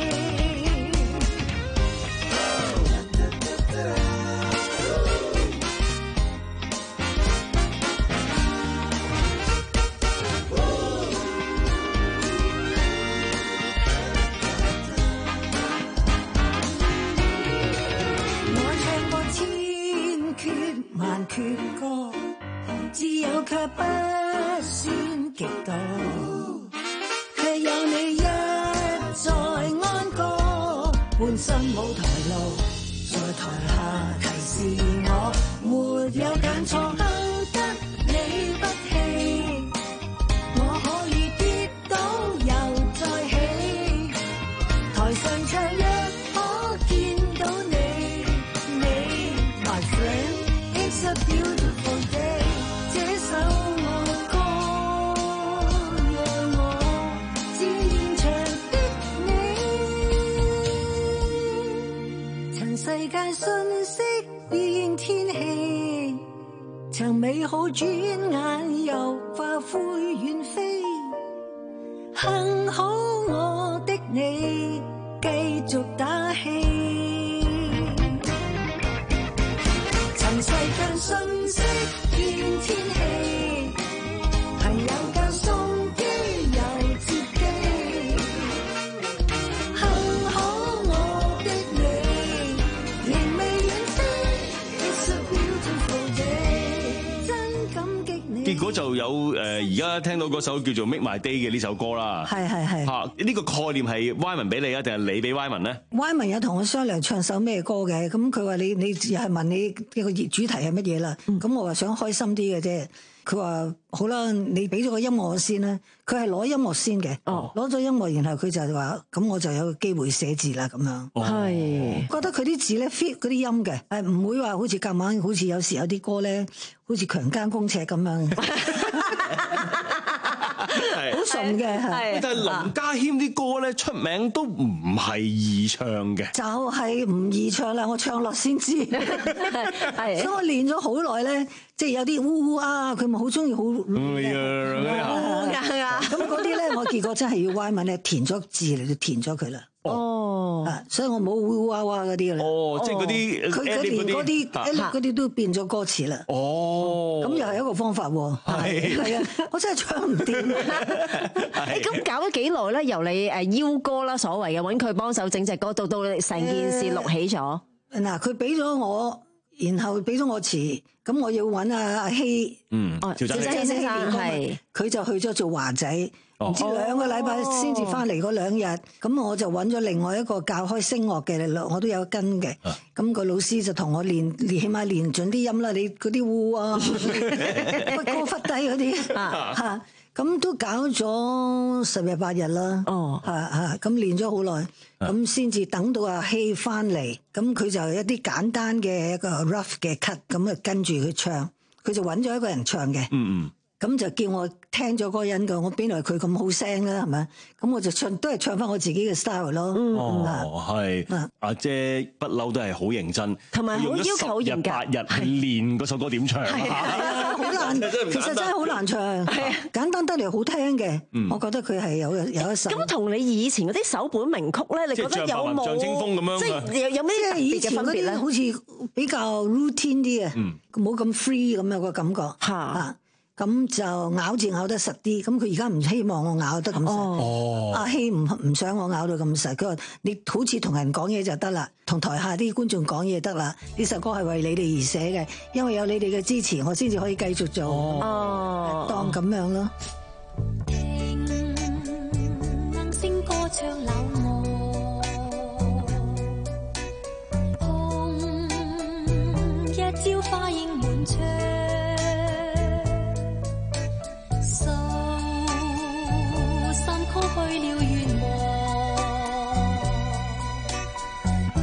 萬闕歌，只有卻不算極度，卻有你一再安歌，半生舞台路，在台下提示我，沒有揀錯，幸得你不棄，我可以跌倒又再起，台上唱若可見到你，你 my friend。It's a beautiful day， 這首愛歌讓我是現場的你。曾世界瞬息變天氣，曾美好轉眼又化灰遠飛，幸好我的你繼續打氣。世間瞬息變天氣，朋友間送機又接機，幸好我的你仍未遠飛 It's a beautiful day， 真感激你。
結果就有誒而家聽到嗰首叫做 Make My Day 嘅呢首歌啦。
係係係。
嚇，呢個概念係 Wyman 俾你啊，定係你俾 Wyman 咧
？Wyman 有同我商量唱首咩歌嘅，咁佢話你你又係問你個主題係乜嘢啦？咁、嗯、我話想開心啲嘅啫。佢話好啦，你俾咗個音樂我先啦。佢係攞音樂先嘅，攞咗、哦、音樂，然後佢就話咁我就有個機會寫字啦咁樣。係、哦、覺得佢啲字咧 fit 嗰啲音嘅，誒唔會話好似夾硬，好似有時有啲歌咧，好似強姦公尺咁樣。
係
好順嘅。
喂但係林家謙啲歌咧出名都唔係易唱嘅，
就係唔易唱啦，我唱落先知。係，所以我練咗好耐咧，即係有啲烏烏啊，佢咪好中意好。咁嗰啲咧，我結果真係要歪文咧，填咗字嚟就填咗佢啦。
哦，
所以我冇烏烏哇哇嗰啲啦。
哦，即係嗰啲
佢佢連嗰啲嗰啲都變咗歌詞啦。
哦，
咁又係一個方法喎。係係啊，我真係唱唔掂。
誒，咁搞咗幾耐咧？由你誒邀歌啦，所謂嘅揾佢幫手整隻歌，到到成件事錄起咗。
嗱，佢俾咗我，然後俾咗我詞，咁我要揾阿阿希，
嗯，趙增熹
先生係，佢就去咗做華仔。唔知兩個禮拜先至翻嚟嗰兩日，咁我就揾咗另外一個教開聲樂嘅，我都有跟嘅。咁個老師就同我練，起碼練準啲音啦。你嗰啲烏啊，乜高忽低嗰啲嚇，咁都搞咗十日八日啦。哦，嚇嚇，咁練咗好耐，咁先至等到阿希翻嚟，咁佢就一啲簡單嘅一個 rough 嘅 cut，咁啊跟住佢唱，佢就揾咗一個人唱嘅。嗯嗯。咁就叫我聽咗嗰個人嘅，我邊來佢咁好聲啦，係咪？咁我就唱都係唱翻我自己嘅 style 咯。
哦，係，阿姐不嬲都係好認真，
同埋好要求好嚴格，
八日去練嗰首歌點唱。
係啊，好難，其實真係好難唱。係啊，簡單得嚟好聽嘅。我覺得佢係有有一首。
咁同你以前嗰啲首本名曲咧，你覺得有冇？
像清風咁樣，
即係有有咩特別嘅分別咧？
好似比較 routine 啲嘅，冇咁 free 咁樣個感覺。嚇！咁就咬字咬得實啲，咁佢而家唔希望我咬得咁實。哦，阿希唔唔想我咬到咁實，佢話你好似同人講嘢就得啦，同台下啲觀眾講嘢得啦。呢首歌係為你哋而寫嘅，因為有你哋嘅支持，我先至可以繼續做。哦，當咁樣咯。
聽能聲歌唱柳岸，紅日照花影滿窗。去了願望，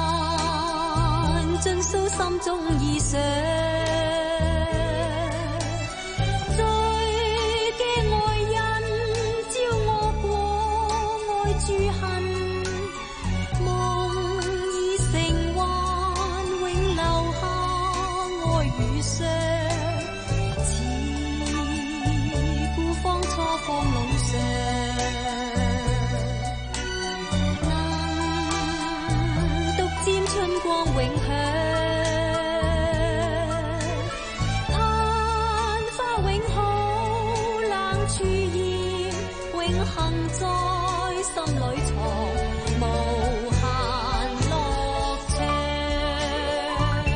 難盡訴心中意想，最驚愛人照我過愛諸恨，夢已成幻，永留下愛與傷，似故方初放路上。春光永響，曇花永好，冷處現，永恆在心裏藏，無限樂唱。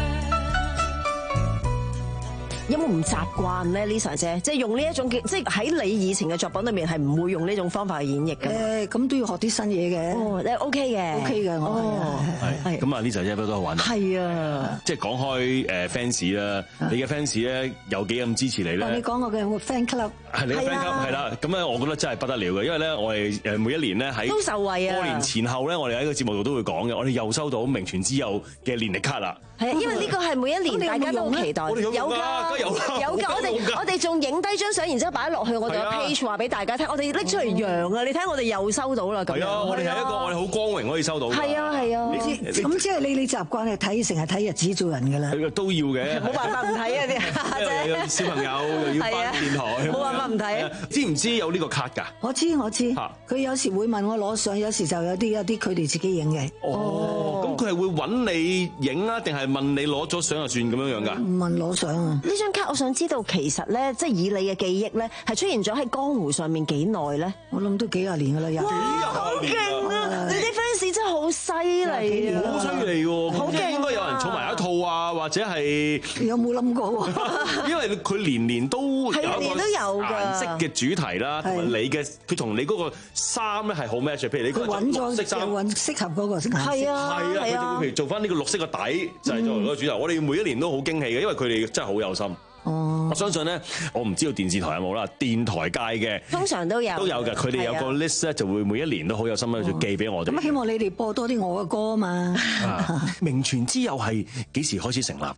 有冇唔習慣咧，Lisa 姐？即係用呢一種嘅，即係喺你以前嘅作品裏面係唔會用呢種方法去演繹嘅。
誒，咁都要學啲新嘢嘅。
哦，你 OK 嘅
，OK 嘅，我
係係。咁啊，Lisa 姐都好玩。
係啊，
即係講開誒 fans 啦，你嘅 fans 咧有幾咁支持你咧？
你講我嘅 fan club
係你嘅 fan club 係啦。咁咧，我覺得真係不得了嘅，因為咧，我哋誒每一年咧喺
都受惠啊。
過年前後咧，我哋喺個節目度都會講嘅。我哋又收到名傳之友嘅年曆卡啦。
係啊，因為呢個係每一年大家都好期待。
有㗎，
有㗎，有㗎。我哋我哋仲影低張相，然之後擺落去我哋嘅 page 話俾大家聽。我哋拎出嚟揚啊！你睇我哋又收到啦。
係啊，我哋係一個我哋好光榮可以收到。
係啊係啊。
咁即係你你習慣係睇成日睇日子做人㗎啦。
都要嘅。
冇辦法唔睇啊啲。
有小朋友又要翻電台。
冇辦法唔睇啊！
知唔知有呢個卡㗎？
我知我知。佢有時會問我攞相，有時就有啲有啲佢哋自己影嘅。
哦。咁佢係會揾你影啊，定係問你攞咗相就算咁樣樣㗎？
唔問攞相啊！
呢張卡我想知道，其實咧，即係以你嘅記憶咧，係出現咗喺江湖上面幾耐咧？
我諗都幾廿年㗎啦，有。
哇！好勁啊！你啲 fans 真係好犀利啊！
好犀利喎！
好勁！
應該有人儲埋一套啊，或者係
有冇諗過喎？
因為佢年年都有
係年年都有㗎
顏色嘅主題啦，同埋你嘅佢同你嗰個衫咧係好 match。譬如你嗰個綠色衫，
揾適合嗰個顏色。
係啊，
係啊，佢就會譬如做翻呢個綠色嘅底，就係作為嗰個主題。我哋每一年都好驚喜嘅，因為佢哋真係好有心。哦，我相信咧，我唔知道電視台有冇啦，電台界嘅
通常都有，
都有嘅。佢哋有個 list 咧，就會每一年都好有心咧，就寄俾我哋。
咁希望你哋播多啲我嘅歌啊嘛。
名傳之友係幾時開始成立㗎？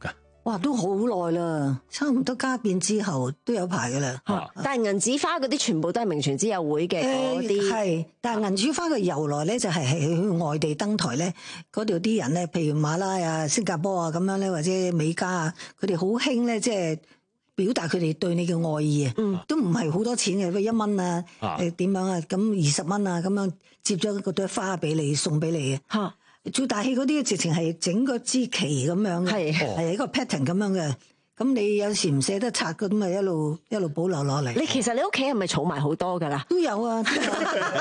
哇，都好耐啦，差唔多家變之後都有排噶啦。
啊、但係銀紙花嗰啲全部都係名泉之友會嘅嗰啲。係、呃，但係銀紙花嘅由來咧，就係係去外地登台咧，嗰度啲人咧，譬如馬拉啊、新加坡啊咁樣咧，或者美加啊，佢哋好興咧，即係表達佢哋對你嘅愛意啊。嗯，都唔係好多錢嘅，譬如一蚊啊，誒點、啊、樣啊，咁二十蚊啊，咁樣接咗嗰朵花俾你，送俾你嘅。嚇！做大戲嗰啲直情係整個支旗咁樣嘅，係係一個 pattern 咁樣嘅。咁你有時唔捨得拆嘅，咁咪一路一路保留落嚟。你其實你屋企係咪儲埋好多㗎啦？都有啊。都有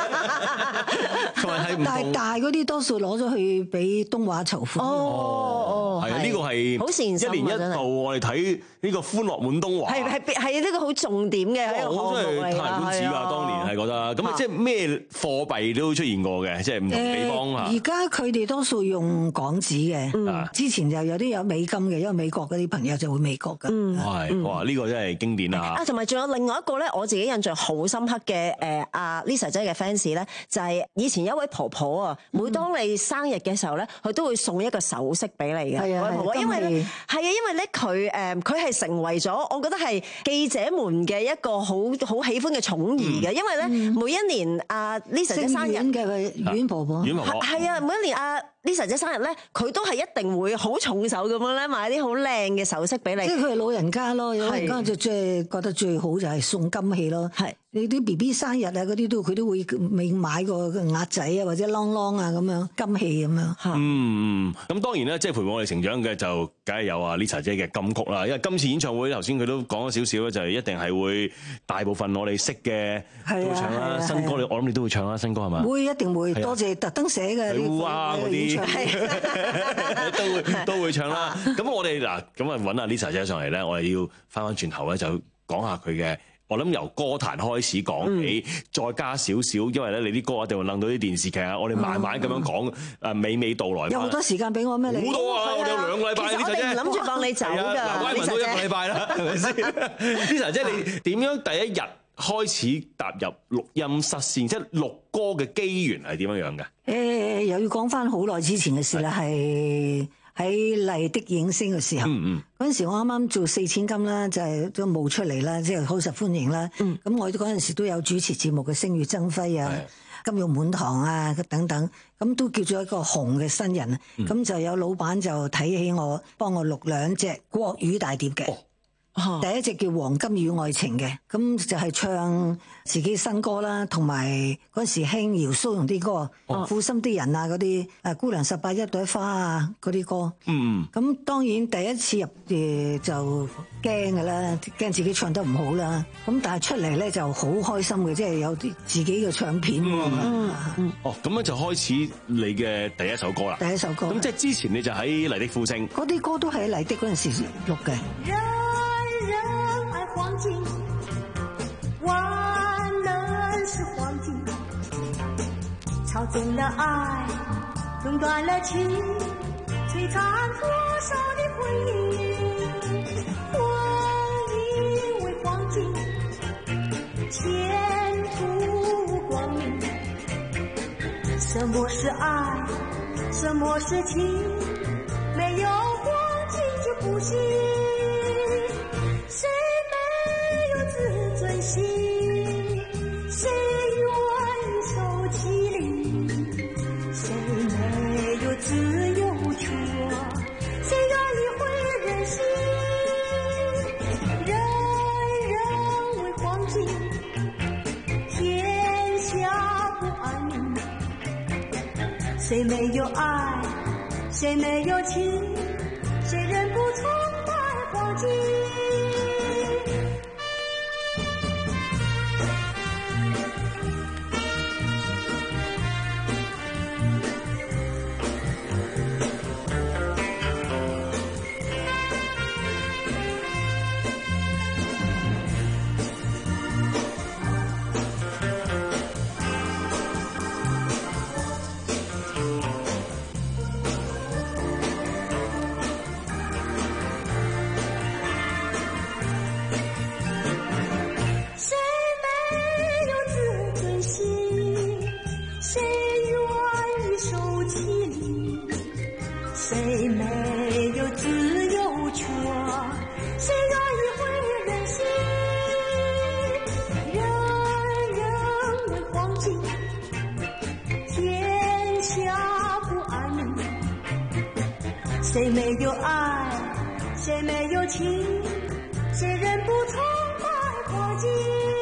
但係大嗰啲多數攞咗去俾東華籌款。哦哦，
係啊，呢個係好善心啊！一年一度我哋睇呢個歡樂滿東華。係係係呢個好重點嘅一個項目嚟㗎。我真係歎為觀止㗎，當年係覺得咁啊，即係咩貨幣都出現過嘅，即係唔同地方啊。而家佢哋多數用港紙嘅，之前就有啲有美金嘅，因為美國嗰啲朋友就會美。嗯，係哇！呢個真係經典啊！啊，同埋仲有另外一個咧，我自己印象好深刻嘅誒，阿 Lisa 姐嘅 fans 咧，就係以前一位婆婆啊，每當你生日嘅時候咧，佢都會送一個首飾俾你嘅。係啊，婆婆，因為咧係啊，因為咧佢誒佢係成為咗，我覺得係記者們嘅一個好好喜歡嘅寵兒嘅，因為咧每一年阿 Lisa 姐生日嘅阮婆婆，阮婆婆係啊，每一年阿 Lisa 姐生日咧，佢都係一定會好重手咁樣咧買啲好靚嘅首飾俾你。即係佢係老人家咯，老人家就最覺得最好就係送金器咯。係你啲 B B 生日啊嗰啲都佢都會未買個鴨仔啊或者啷啷啊咁樣金器咁樣。嗯，咁當然啦，即係陪伴我哋成長嘅就梗係有啊 Lisa 姐嘅金曲啦。因為今次演唱會頭先佢都講咗少少咧，就係一定係會大部分我哋識嘅都會唱啦。新歌你我諗你都會唱啦，新歌係嘛？會一定會，多謝特登寫嘅。烏鴉嗰啲都會都會唱啦。咁我哋嗱咁啊揾阿 Lisa 姐上嚟咧，我哋要翻返轉頭咧就講下佢嘅。我諗由歌壇開始講起，嗯、再加少少，因為咧你啲歌一定會諗到啲電視劇啊。我哋慢慢咁樣講，誒、嗯、娓娓道來。有好多時間俾我咩？好多啊！我哋有兩個禮拜。其實我哋唔諗住放你走㗎。嗱，威文都一個禮拜啦，係咪先？Lisa 姐，你點樣第一日開始踏入錄音室先？即係錄歌嘅機緣係點樣樣嘅？誒，又要講翻好耐之前嘅事啦，係。喺麗的影星嘅時候，嗰陣、嗯嗯、時我啱啱做四千金啦，就係都冒出嚟啦，即係好受歡迎啦。咁、嗯、我嗰陣時都有主持節目嘅《星月爭輝》啊，《金玉滿堂》啊等等，咁都叫做一個紅嘅新人。咁、嗯、就有老闆就睇起我，幫我錄兩隻國語大碟嘅。哦第一隻叫《黃金與愛情》嘅，咁就係唱自己新歌啦，同埋嗰時輕搖蘇蓉啲歌，哦《負心的人》啊嗰啲，誒姑娘十八一朵花啊嗰啲歌。嗯，咁當然第一次入誒就驚噶啦，驚自己唱得唔好啦。咁但係出嚟咧就好開心嘅，即係有啲自己嘅唱片。嗯嗯。哦，咁樣就開始你嘅第一首歌啦。第一首歌。咁即係之前你就喺麗的呼聲。嗰啲歌都喺麗的嗰陣時錄嘅。黃金，萬能是黃金，操縱了愛，中斷了情，摧殘多少的婚姻。婚姻為黃金，前途光明。什麼是愛？什麼是情？沒有黃金就不行。誰自尊心，誰願受欺凌？誰沒有自由權？誰願理會人心？人人為黃金，天下不安寧。誰沒有愛？誰沒有情？誰人不崇拜黃金？
谁没有爱，谁没有情，谁人不崇拜过境。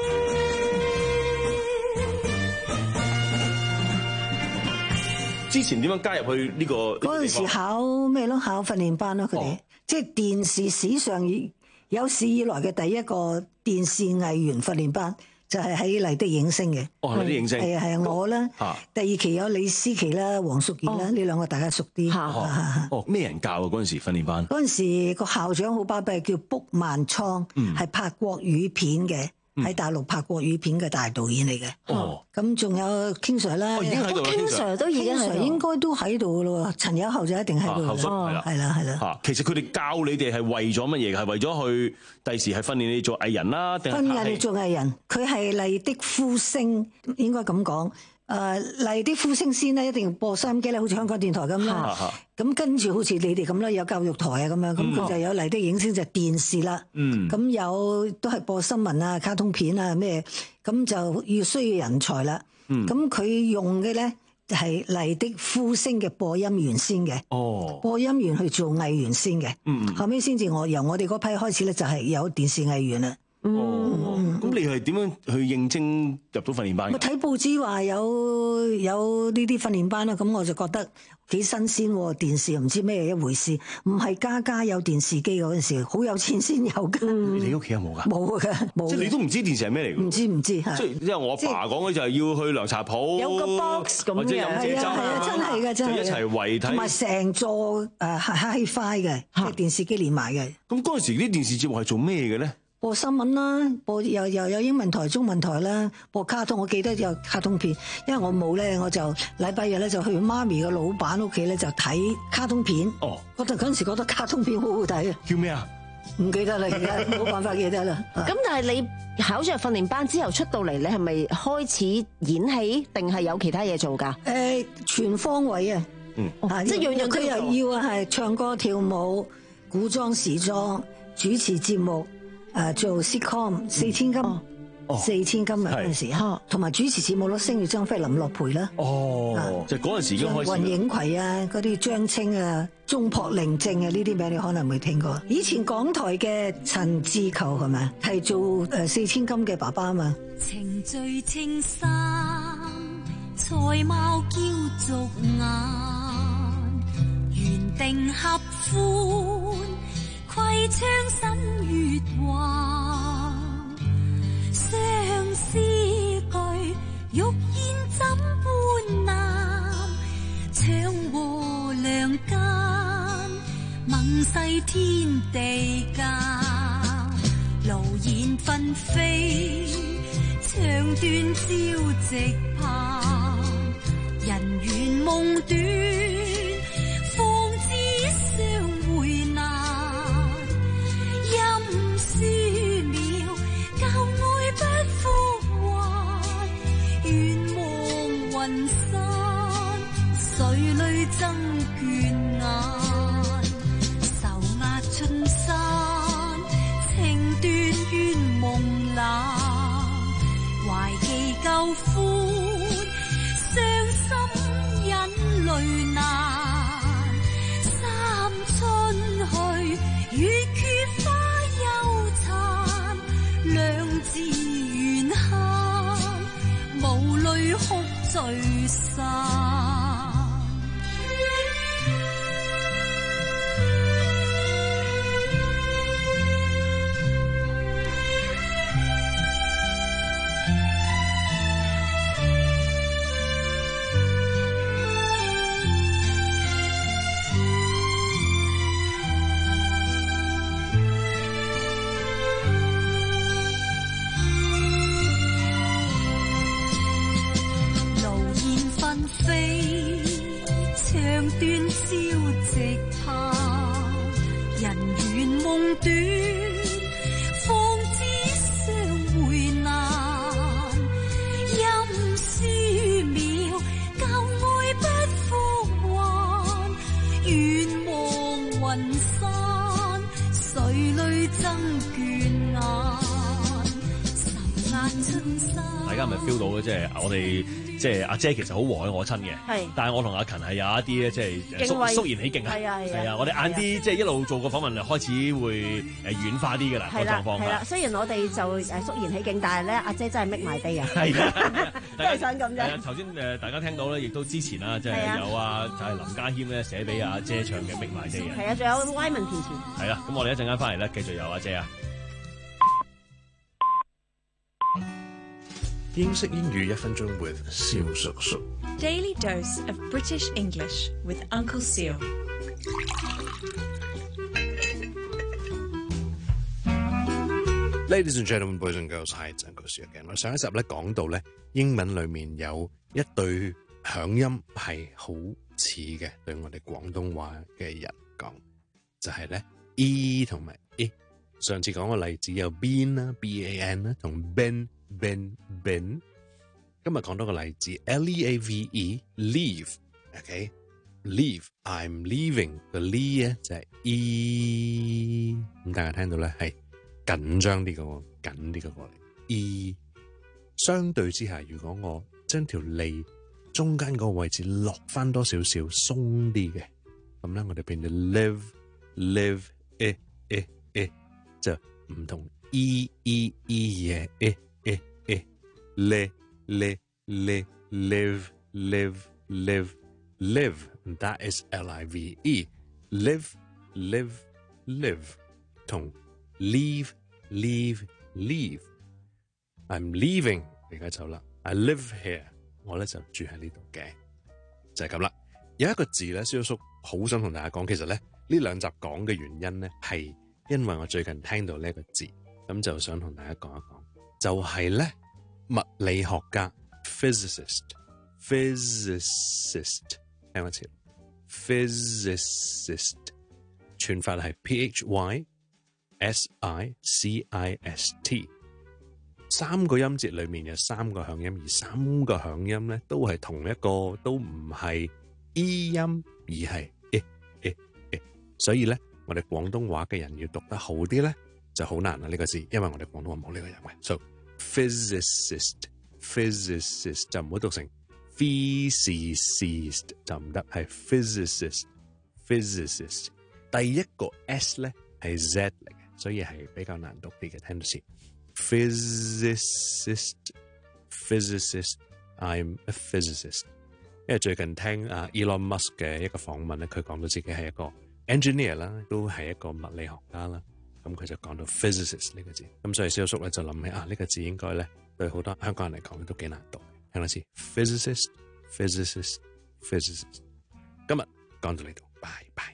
之前點樣加入去呢個？
嗰陣時考咩咯？考訓練班咯，佢哋、哦、即係電視史上有史以來嘅第一個電視藝員訓練班。就係喺麗的映聲嘅，
哦，麗的映聲，
係啊係啊，我啦，
啊、
第二期有李思琪啦、黃淑儀啦，呢、哦、兩個大家熟啲。
哦，咩人教啊？嗰陣時訓練班？
嗰陣時個校長好巴閉，叫卜萬倉，係、嗯、拍國語片嘅。喺大陸拍國語片嘅大導演嚟嘅，哦，咁仲有 King Sir 啦，
已經喺度啦
，King Sir 都已經係應該都喺度噶咯，陳友後就一定喺度，
係啦，
係啦，係啦。
嚇，其實佢哋教你哋係為咗乜嘢？係為咗去第時係訓練你做藝人啦，定係
訓練你做藝人？佢係麗的呼聲，應該咁講。誒麗的呼聲先咧，一定要播收音機咧，好似香港電台咁啦。咁跟住好似你哋咁啦，有教育台啊咁樣，咁佢就有麗的映聲就電視啦。嗯，咁有都係播新聞啊、卡通片啊咩，咁就要需要人才啦。嗯，咁佢用嘅咧就係麗的呼聲嘅播音員先嘅。哦，播音員去做藝員先嘅。嗯，後尾先至我由我哋嗰批開始咧，就係有電視藝員啦。
哦，咁你係點樣去應徵入到訓練班？
我睇報紙話有有呢啲訓練班啦，咁我就覺得幾新鮮喎。電視又唔知咩一回事，唔係家家有電視機嗰陣時，好有錢先有㗎。
你屋企有冇㗎？
冇㗎，冇。
即係你都唔知電視係咩嚟㗎？
唔知唔知係。
即係因為我阿爸講嘅就係要去涼茶鋪，
有個 box 咁嘅，
或者飲蔗汁
啊，真係㗎，真係。
就一齊圍睇，
同埋成座誒 Hi-Fi 嘅，即係電視機連埋嘅。
咁嗰陣時啲電視節目係做咩嘅咧？
播新聞啦，播又又有英文台、中文台啦，播卡通。我記得有卡通片，因為我冇咧，我就禮拜日咧就去媽咪嘅老闆屋企咧就睇卡通片。哦，覺得嗰陣時覺得卡通片好好睇啊！
叫咩啊？
唔記得啦，而家冇辦法記得啦。
咁但係你考咗入訓練班之後出到嚟，你係咪開始演戲，定係有其他嘢做㗎？
誒，全方位啊！嗯，即係樣樣佢又要啊，係唱歌、跳舞、古裝、時裝、主持節目。誒做 sitcom 四千金，哦、四千金啊嗰陣時，同埋主持節目咯，星月張飛、林樂培啦。
哦，啊、就嗰陣時已經開始。
雲影葵啊，嗰啲張清啊、鐘樸寧靜啊，呢啲名你可能未聽過。以前港台嘅陳志球係咪係做誒四千金嘅爸爸啊嘛？
情聚青山，才貌嬌俗顏，緣定合歡。攜槍新月華，相思句，欲煙怎般淡？長和梁間，問世天地間，勞燕紛飛，長斷朝夕盼，人緣夢短。雲山水裏爭倦眼，愁壓春山，情斷怨夢冷，懷記舊歡，傷心忍淚難。三春去，月缺花幽殘，兩字緣慳，無淚哭聚散。
大家係咪 feel 到咧？即係我哋即係阿姐其實好和藹可親嘅，
係，
但係我同阿勤係有一啲咧，即係肅肅然起敬啊，
係啊
係啊，我哋晏啲即係一路做個訪問，開始會誒軟化啲㗎啦個狀況。
係啦，雖然我哋就誒肅然起敬，但係咧阿姐真係搣埋地啊，
係啊，
都係想咁啫。
頭先誒大家聽到咧，亦都之前啦，即係有啊，就係林家謙咧寫俾阿姐唱嘅搣埋地啊。
係啊，仲有 Wyman 填詞。
係啦，咁我哋一陣間翻嚟咧，繼續有阿姐啊。
英式英語一分鐘 with 蕭叔叔。
Daily dose of British English with Uncle Seal.
Ladies and gentlemen, boys and girls, hi, it's Uncle Seal again. 我上一集咧講到咧，英文裏面有一對響音係好似嘅，對我哋廣東話嘅人講，就係咧 e 同埋 e。上次講個例子有 ben 啦 ，b a n 啦，同 ben ben ben。今日講多個例子 ，l e a v e leave，OK，leave，I'm leaving 個 le 咧就係 e，咁大家聽到咧係緊張啲嘅，緊啲嘅過嚟 e。相對之下，如果我將條脷中間嗰個位置落翻多少少鬆啲嘅，咁咧我哋變到 live live e e e 就唔同 e e e 嘅 e e e le le le live live live live that is L I V E live live live 同 leave leave leave I'm leaving 而家走啦 I live here 我咧就住喺呢度嘅，就係咁啦。有一個字咧，蕭叔好想同大家講，其實咧呢兩集講嘅原因咧係因為我最近聽到呢一個字，咁就想同大家講一講，就係咧物理學家 physicist physicist 聽一次 physicist 全法係 P H Y S I C I S T。三個音節裏面有三個響音，而三個響音咧都係同一個，都唔係 E 音，而係 E E E。所以咧，我哋廣東話嘅人要讀得好啲咧，就好難啦呢個字，因為我哋廣東話冇呢個音嘅。So physicist physicist 就唔好讀成 physicist 就唔得，係 physicist physicist。第一個 S 咧係 Z 嚟嘅，所以係比較難讀啲嘅，聽到先。Physicist, physicist, I'm a physicist。因為最近聽阿 Elon Musk 嘅一個訪問咧，佢講到自己係一個 engineer 啦，都係一個物理學家啦。咁佢就講到 physicist 呢個字。咁所以蕭叔咧就諗起啊，呢個字應該咧對好多香港人嚟講都幾難讀。聽多次 physicist, physicist, physicist。今日講到呢度，拜拜。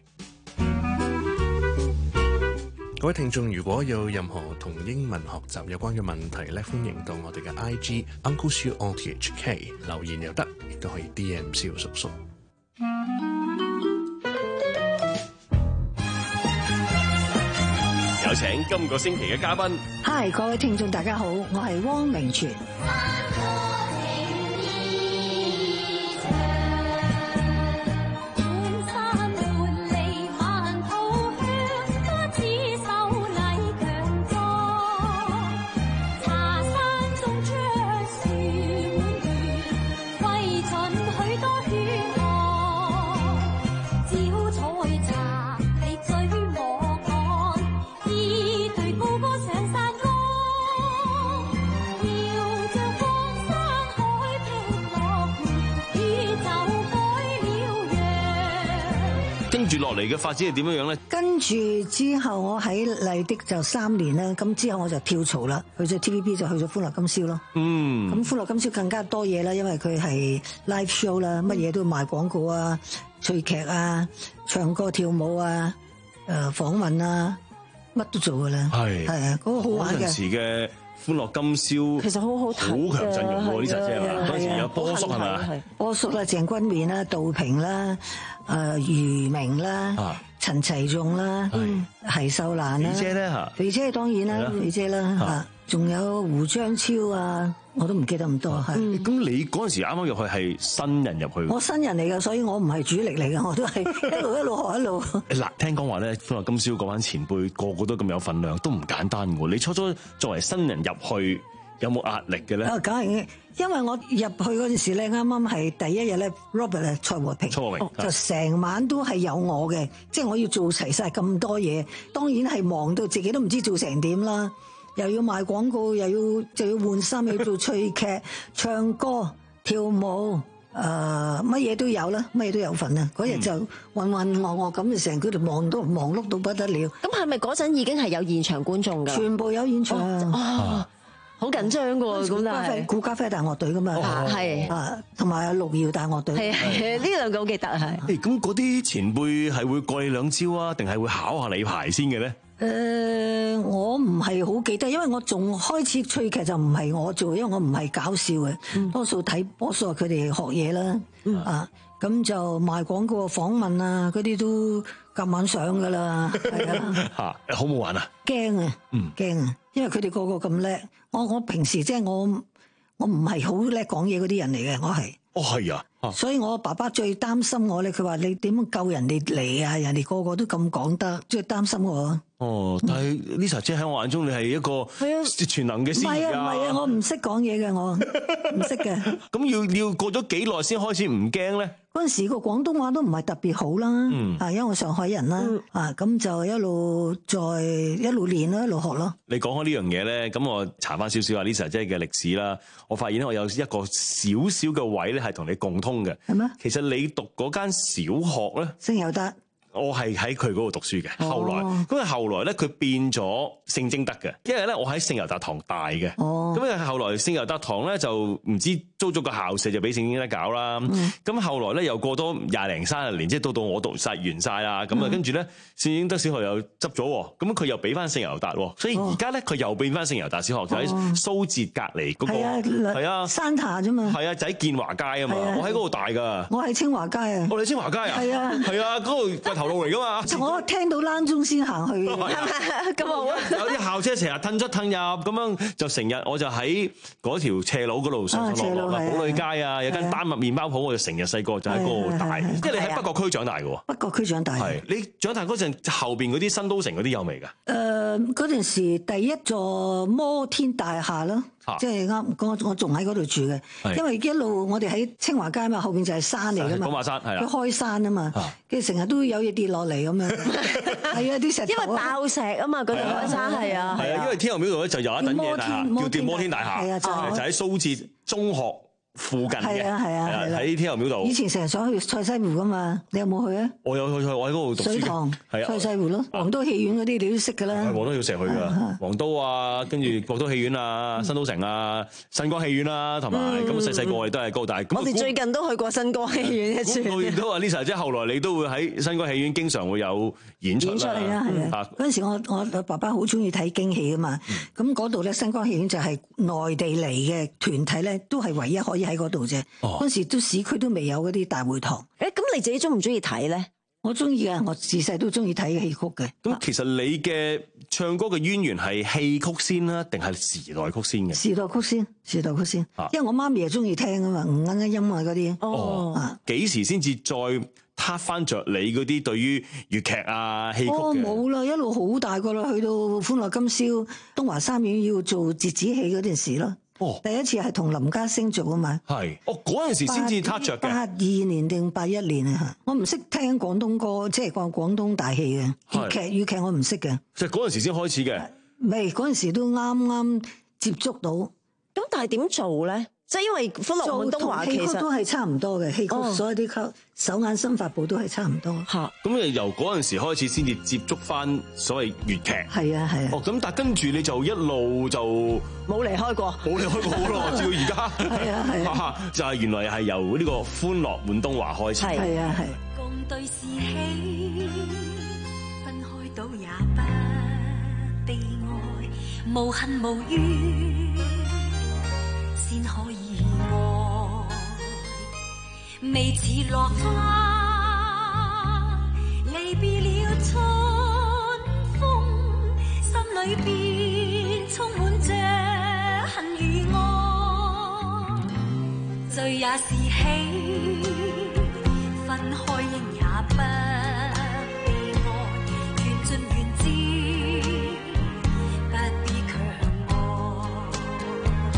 各位聽眾，如果有任何同英文學習有關嘅問題咧，歡迎到我哋嘅 I G Uncle Siu O T H K 留言又得，亦都可以 D M 蕭叔叔。
有請今個星期嘅嘉賓。
Hi， 各位聽眾大家好，我係汪明荃。
跟住落嚟嘅發展係點樣樣咧？
跟住之後，我喺麗的就三年啦，咁之後我就跳槽啦，去咗 T V B 就去咗歡樂今宵咯。
嗯，
咁歡樂今宵更加多嘢啦，因為佢係 live show 啦，乜嘢都賣廣告啊、趣劇啊、唱歌跳舞啊、誒、呃、訪問啊，乜都做噶啦。係係啊，嗰、那個好玩嘅。
嗰陣時嘅歡樂今宵
其實好好睇，
好強陣容喎呢隻啫嘛。嗰陣時有波叔係咪？
波叔啦、鄭君綿啦、杜平啦、誒余明啦。啊陳齊仲啦，係秀蘭啦，
肥姐咧嚇，
肥姐當然啦，肥姐啦嚇，仲有胡張超啊，我都唔記得咁多係。
咁你嗰陣時啱啱入去係新人入去，
我新人嚟㗎，所以我唔係主力嚟㗎，我都係一路一路學一路。
嗱，聽講話咧，歡樂今宵嗰班前輩個個都咁有份量，都唔簡單喎。你初初作為新人入去， 有冇壓力嘅咧？
啊，梗係，因為我入去嗰陣時咧，啱啱係第一日咧 ，Robert 啊，蔡和平，
蔡和平
就成晚都係有我嘅，即係我要做齊晒咁多嘢，當然係忙到自己都唔知做成點啦，又要賣廣告，又要就要換衫，又要做趣劇、唱歌、跳舞。誒乜嘢都有啦，乜嘢都有份啊！嗰日就渾渾噩噩咁，就成佢哋忙到忙碌到不得了。
咁係咪嗰陣已經係有現場觀眾㗎？
全部有現場，
哦，好緊張㗎喎！咁但係
顧嘉輝大樂隊㗎嘛，
係
啊，同埋陸耀大樂隊，
係係呢兩個好記得係。
誒咁嗰啲前輩係會過你兩招啊，定係會考下你牌先嘅咧？
誒、呃，我唔係好記得，因為我仲開始趣劇就唔係我做，因為我唔係搞笑嘅，嗯、多數睇多數係佢哋學嘢啦，嗯、啊，咁就賣廣告、訪問啊，嗰啲都夾晚上噶啦，係啊，
嚇，好唔好玩啊？
驚啊，嗯，驚啊，因為佢哋個個咁叻，我我平時即係我我唔係好叻講嘢嗰啲人嚟嘅，我係，
哦係啊。
所以我爸爸最擔心我咧，佢話你點樣救人哋嚟啊？人哋個個都咁講得，最擔心我。
哦，但係 Lisa 姐喺我眼中，你係一個全能嘅司儀啊！
唔係啊，唔係啊，我唔識講嘢嘅，我唔識嘅。
咁要要過咗幾耐先開始唔驚咧？
嗰陣時個廣東話都唔係特別好啦，啊、嗯，因為我上海人啦，嗯、啊，咁就一路再一路練啦，一路學咯。
你講開呢樣嘢咧，咁我查翻少少啊 Lisa 姐嘅歷史啦，我發現咧我有一個少少嘅位咧係同你共通嘅。係咩？其實你讀嗰間小學咧，
聖尤達。
我係喺佢嗰度讀書嘅，後來咁啊，後來咧佢變咗聖貞德嘅，因為咧我喺聖尤達堂大嘅，咁啊後來聖尤達堂咧就唔知租咗個校舍就俾聖貞德搞啦，咁、嗯、後來咧又過多廿零三十年，即係到到我讀晒完晒啦，咁啊跟住咧聖貞德小學又執咗，咁佢又俾翻聖尤達，所以而家咧佢又變翻聖尤達小學，就喺蘇浙隔離嗰個係啊
山下啫嘛，
係啊就喺建華街啊嘛，我喺嗰度大噶，
我喺清華街啊，
我哋清華街啊，
係啊
係啊嗰度個頭路嚟噶嘛。
我聽到欄中先行去，
咁好啊！
有啲校車成日褪出褪入咁樣，就成日我就喺嗰條斜路嗰度上上落落啦。寶麗街啊，有間丹麥麵包鋪，我就成日細個就喺嗰度大。即係你喺北角區長大嘅喎。北
角區長大。
係你長大嗰陣後邊嗰啲新都城嗰啲有未㗎？
誒，嗰陣時第一座摩天大廈啦。即係啱，我我仲喺嗰度住嘅，因為一路我哋喺清華街嘛，後邊就係山嚟噶嘛，
寶馬山係啦，
佢開山啊嘛，跟住成日都有嘢跌落嚟咁樣，係啊啲石頭，
因為爆石啊嘛，嗰度開山係啊，
係啊，因為天后廟度咧就有一等嘢大廈叫跌摩天大廈，就喺蘇浙中學附近嘅，
係啊係啊，
喺天后廟度。
以前成日想去賽西湖噶嘛，你有冇去啊？
我有去去，我喺嗰度讀書。
水塘係啊，賽西湖咯，皇都戲院嗰啲你都識噶啦。
皇都要成日去噶，皇都啊，跟住國都戲院啊，新都城啊，新光戲院啦，同埋咁細細個我哋都係高大。
我哋最近都去過新光戲院一次。
我亦都話 Lisa 即係後來你都會喺新光戲院經常會有演出啦。
演出係啊係啊。嗰陣時我我爸爸好中意睇京戲噶嘛，咁嗰度咧新光戲院就係內地嚟嘅團體咧，都係唯一可以喺嗰度啫。嗰陣時都市區都未有嗰啲大會堂。
誒，咁你自己中唔中意睇咧？
我中意啊！我自細都中意睇戲曲嘅。
咁其實你嘅唱歌嘅淵源係戲曲先啦，定係時代曲先嘅？
時代曲先，時代曲先。啊、因為我媽咪又中意聽啊嘛，吳鶯鶯音啊嗰啲。
哦。幾、啊、時先至再撻翻着你嗰啲對於粵劇啊戲曲嘅？
哦，冇啦，一路好大個啦，去到《歡樂今宵》東華三院要做折子戲嗰陣時咯。哦，第一次係同林家聲做啊嘛，
係，哦嗰陣時先至撻着嘅，
八二年定八一年啊，我唔識聽廣東歌，即係講廣東大戲嘅粵劇，粵劇我唔識嘅，
即係嗰陣時先開始嘅，
未嗰陣時都啱啱接觸到，
咁但係點做咧？即係因為歡樂滿東華其實
都係差唔多嘅，戲曲所有啲級手眼身法步都係差唔多。
嚇！
咁你由嗰陣時開始先至接觸翻所謂粵劇。
係啊係啊。
哦，咁但係跟住你就一路就
冇離開過，
冇離開過好耐，至到而家。
係啊係啊。
就係原來係由呢個歡樂滿東華開始。
係啊係。
共對是喜，分開到也不悲哀，無恨無怨，先可以愛，未似落花，離別了春風，心裏邊充滿着恨與愛，醉也是喜，分開應也不悲哀，緣盡緣至，不必強愛。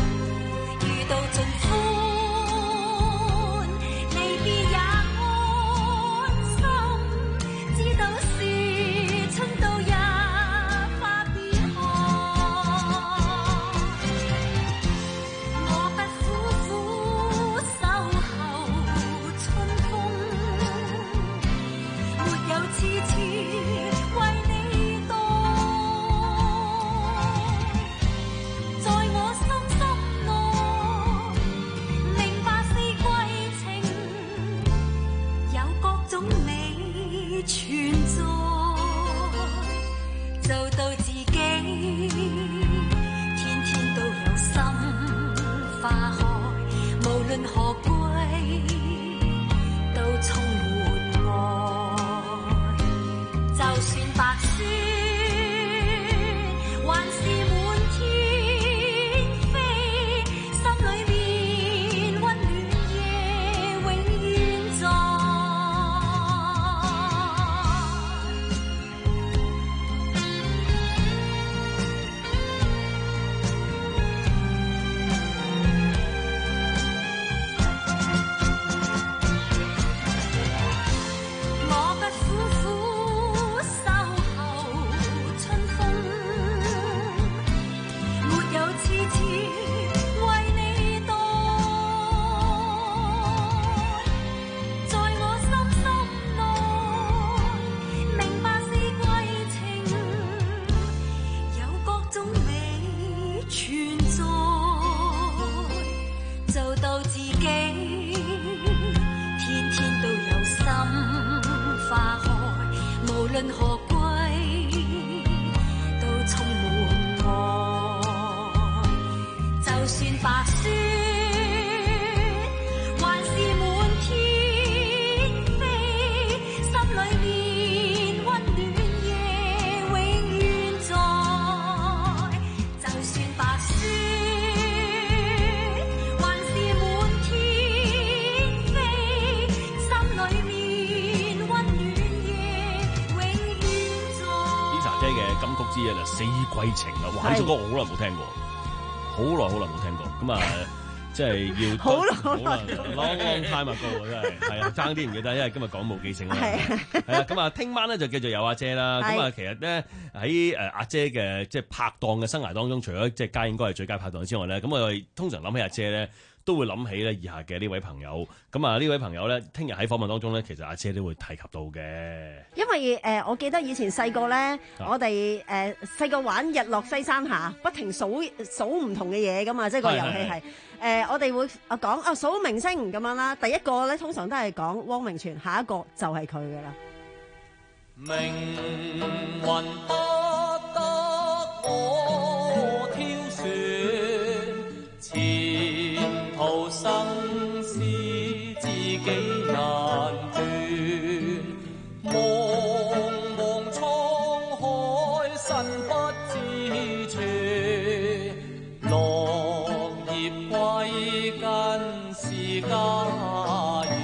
四季情啊！哇，呢首歌我好耐冇聽過，好耐好耐冇聽過。咁啊，即係要
好耐好耐
long long time ago 真係係啊，爭啲唔記得，因為今日講冇記性啦。係啊，咁啊，聽晚咧就繼續有阿姐啦。咁啊，其實咧喺誒阿姐嘅即係拍檔嘅生涯當中，除咗即係家應該係最佳拍檔之外咧，咁我哋通常諗起阿姐咧，都會諗起咧以下嘅呢位朋友。咁啊，呢位朋友咧，聽日喺訪問當中咧，其實阿姐都會提及到嘅。
因為誒、呃，我記得以前細個咧，
啊、
我哋誒細個玩日落西山下，不停數數唔同嘅嘢噶嘛，即係個遊戲係誒，我哋會啊講啊數明星咁樣啦。第一個咧通常都係講汪明荃，下一個就係佢噶啦。
命運不得我挑選，前途生死自己人斷。茫茫滄海身不知處，落葉歸根是家園。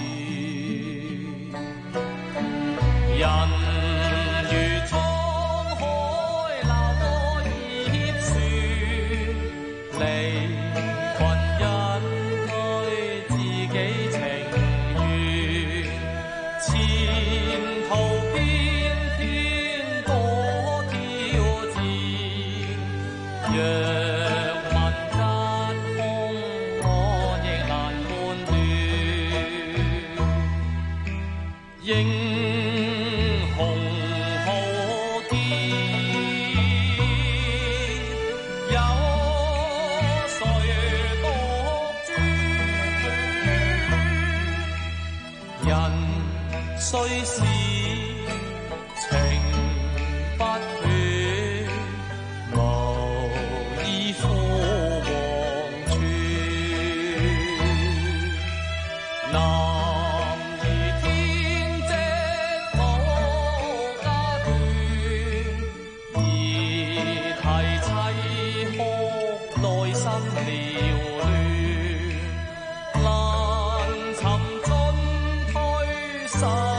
人雖是情不斷，無意赴黃泉。男兒天職無家眷，兒啼凄哭內心繚亂，難尋進退失。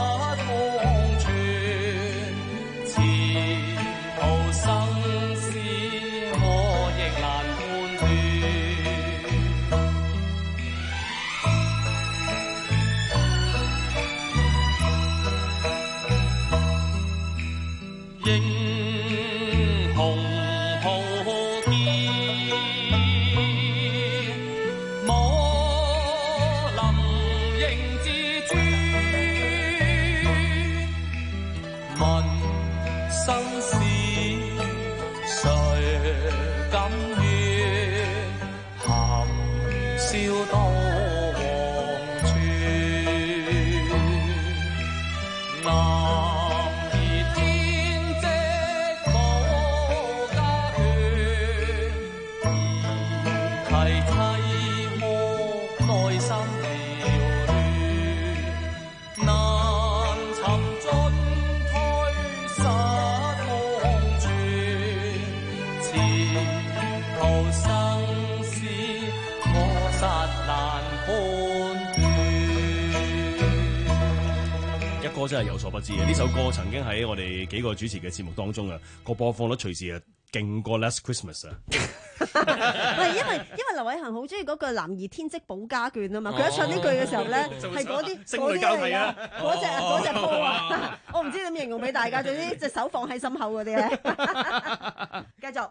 歌真係有所不知嘅，呢首歌曾經喺我哋幾個主持嘅節目當中啊，個播放率隨時啊勁過 Last Christmas 啊！
係因為因為劉偉恒好中意嗰句男兒天職保家眷啊嘛，佢一唱呢句嘅時候咧，係嗰啲嗰啲嚟㗎，嗰隻嗰隻鋪啊！我唔知點形容俾大家，總之隻手放喺心口嗰啲咧。繼續。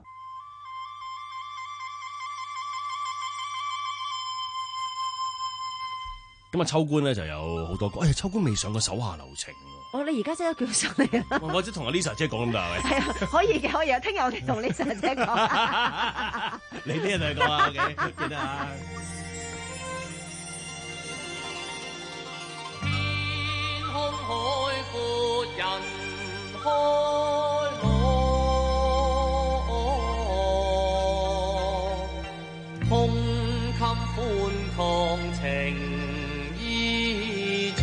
咁啊，秋官咧就有好多歌。哎呀，秋官未上過手下留情喎。
哦，你而家即刻叫上嚟啦！
我即係同阿 Lisa 姐講咁㗎，係咪？
係啊，可以嘅，可以啊。聽日我哋同 Lisa 姐講。
你啲人嚟講啊 ，OK， 記得啊。
天空海闊人開朗，胸襟寬曠情。長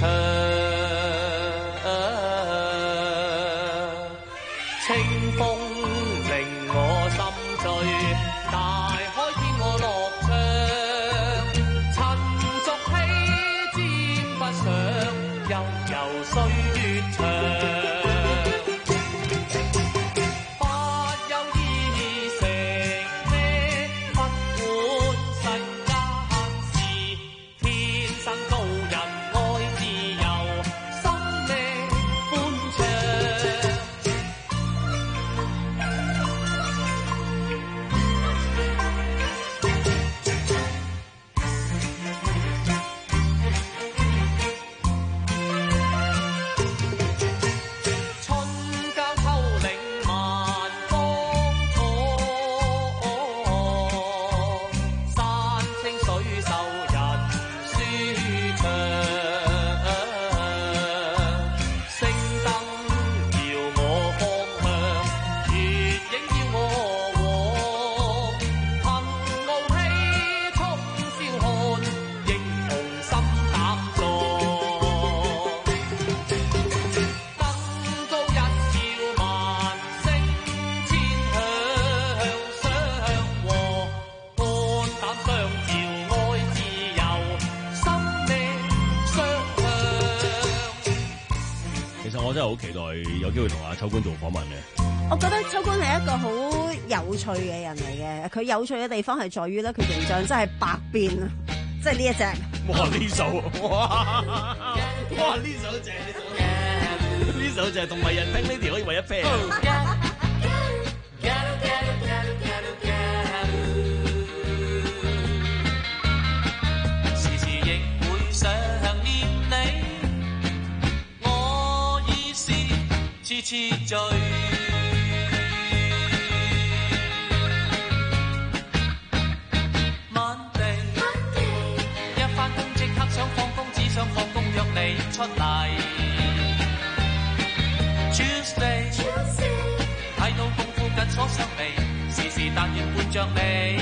清風令我心醉，大海天我樂唱，塵俗氣沾不上，悠悠歲月長，不休依
好期待有機會同阿秋官做訪問嘅。
我覺得秋官係一個好有趣嘅人嚟嘅，佢有趣嘅地方係在於咧，佢形象真係百變啊！即係呢一隻。
哇！呢首哇哇呢首正，呢首正同埋人聽呢條可以為一 pair。
時時亦會想念你，我已是次次醉。出嚟 Tuesday 睇到功夫緊鎖上嚟，時時但願伴着你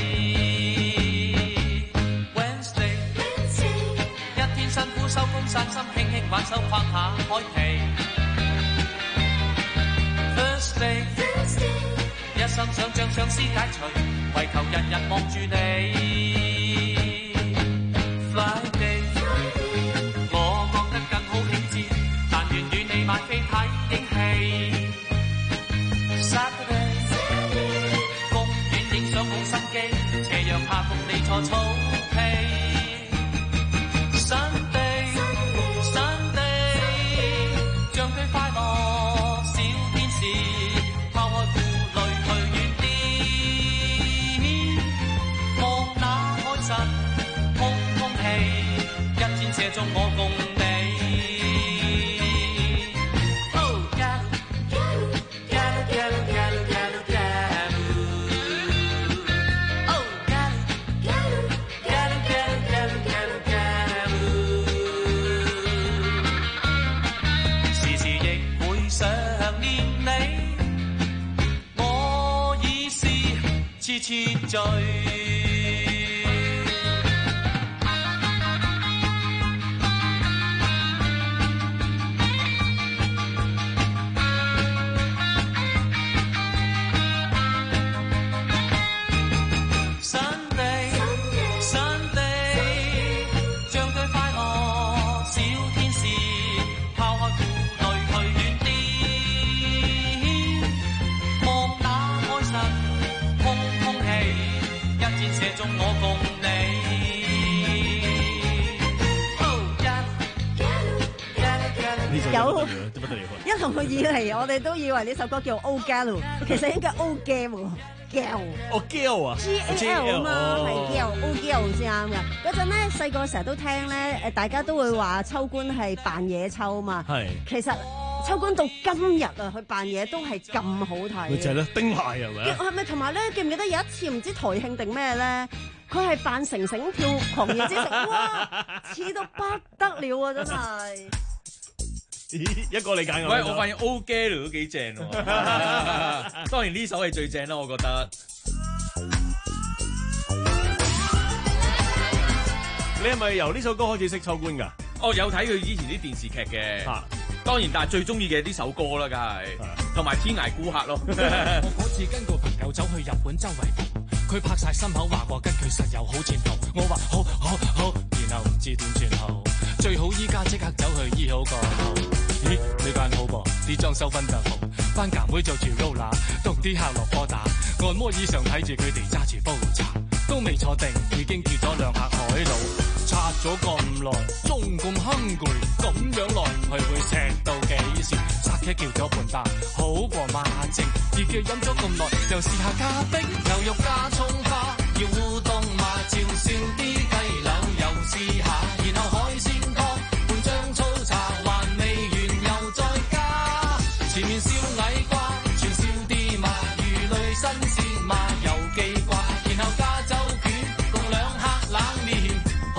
Wednesday 一天辛苦收工散心，輕輕挽手拍下開皮 Thursday 一心想將相思解除，為求日日望住你 Friday買飛睇影戲 Saturday 公園影相冇心機，斜陽下共你坐草皮 Sunday Sunday 將對快樂小天使，拋開顧慮去遠啲，望那海神空空氣，一箭射中我共你。次次醉。
有一路以嚟，我哋都以為呢首歌叫 Old Gal， 其實應該 Old Gal，Gal，
哦 Gal 啊
，G A L 啊嘛，係 Gal，Old Gal 先啱嘅。嗰陣咧細個成日都聽咧，誒大家都會話秋官係扮野秋嘛，係。其實秋官到今日啊，佢扮嘢都係咁好睇。
咪就係咯，丁蟹係咪？
係咪同埋咧？記唔記得有一次唔知台慶定咩咧？佢係扮成成跳狂野之城，哇，似到不得了啊！真係。
一個你揀我。
喂，我發現 Old Gal 都幾正喎。當然呢首係最正啦，我覺得。
你係咪由呢首歌開始識秋官㗎？
哦，有睇佢以前啲電視劇嘅。嚇。當然，但係最中意嘅呢首歌啦，梗係。同埋《天涯孤客》咯。
我嗰次跟個朋友走去日本周圍蒲，佢拍晒心口話過跟佢實有好前途。我話好好好，然後唔知點轉頭。最好依家即刻走去醫好個頭。咦，呢間好噃，啲裝修分得好，班夾妹做住 roller， 同啲客落波打。按摩椅上睇住佢哋揸住煲茶，都未坐定，已經叫咗兩客海佬。拆咗咁耐，仲咁哼攰，咁樣來唔去會錫到幾時？扎茄叫咗半打，好過馬正。熱嘅飲咗咁耐，又試下加冰，牛肉加葱花，要烏冬嘛，照算啲雞柳又試下，然後海鮮湯半張粗茶，還未完又再加。前面燒矮瓜，全燒啲嘛，魚類新鮮嘛，又記掛，然後加州卷，共兩客冷麵。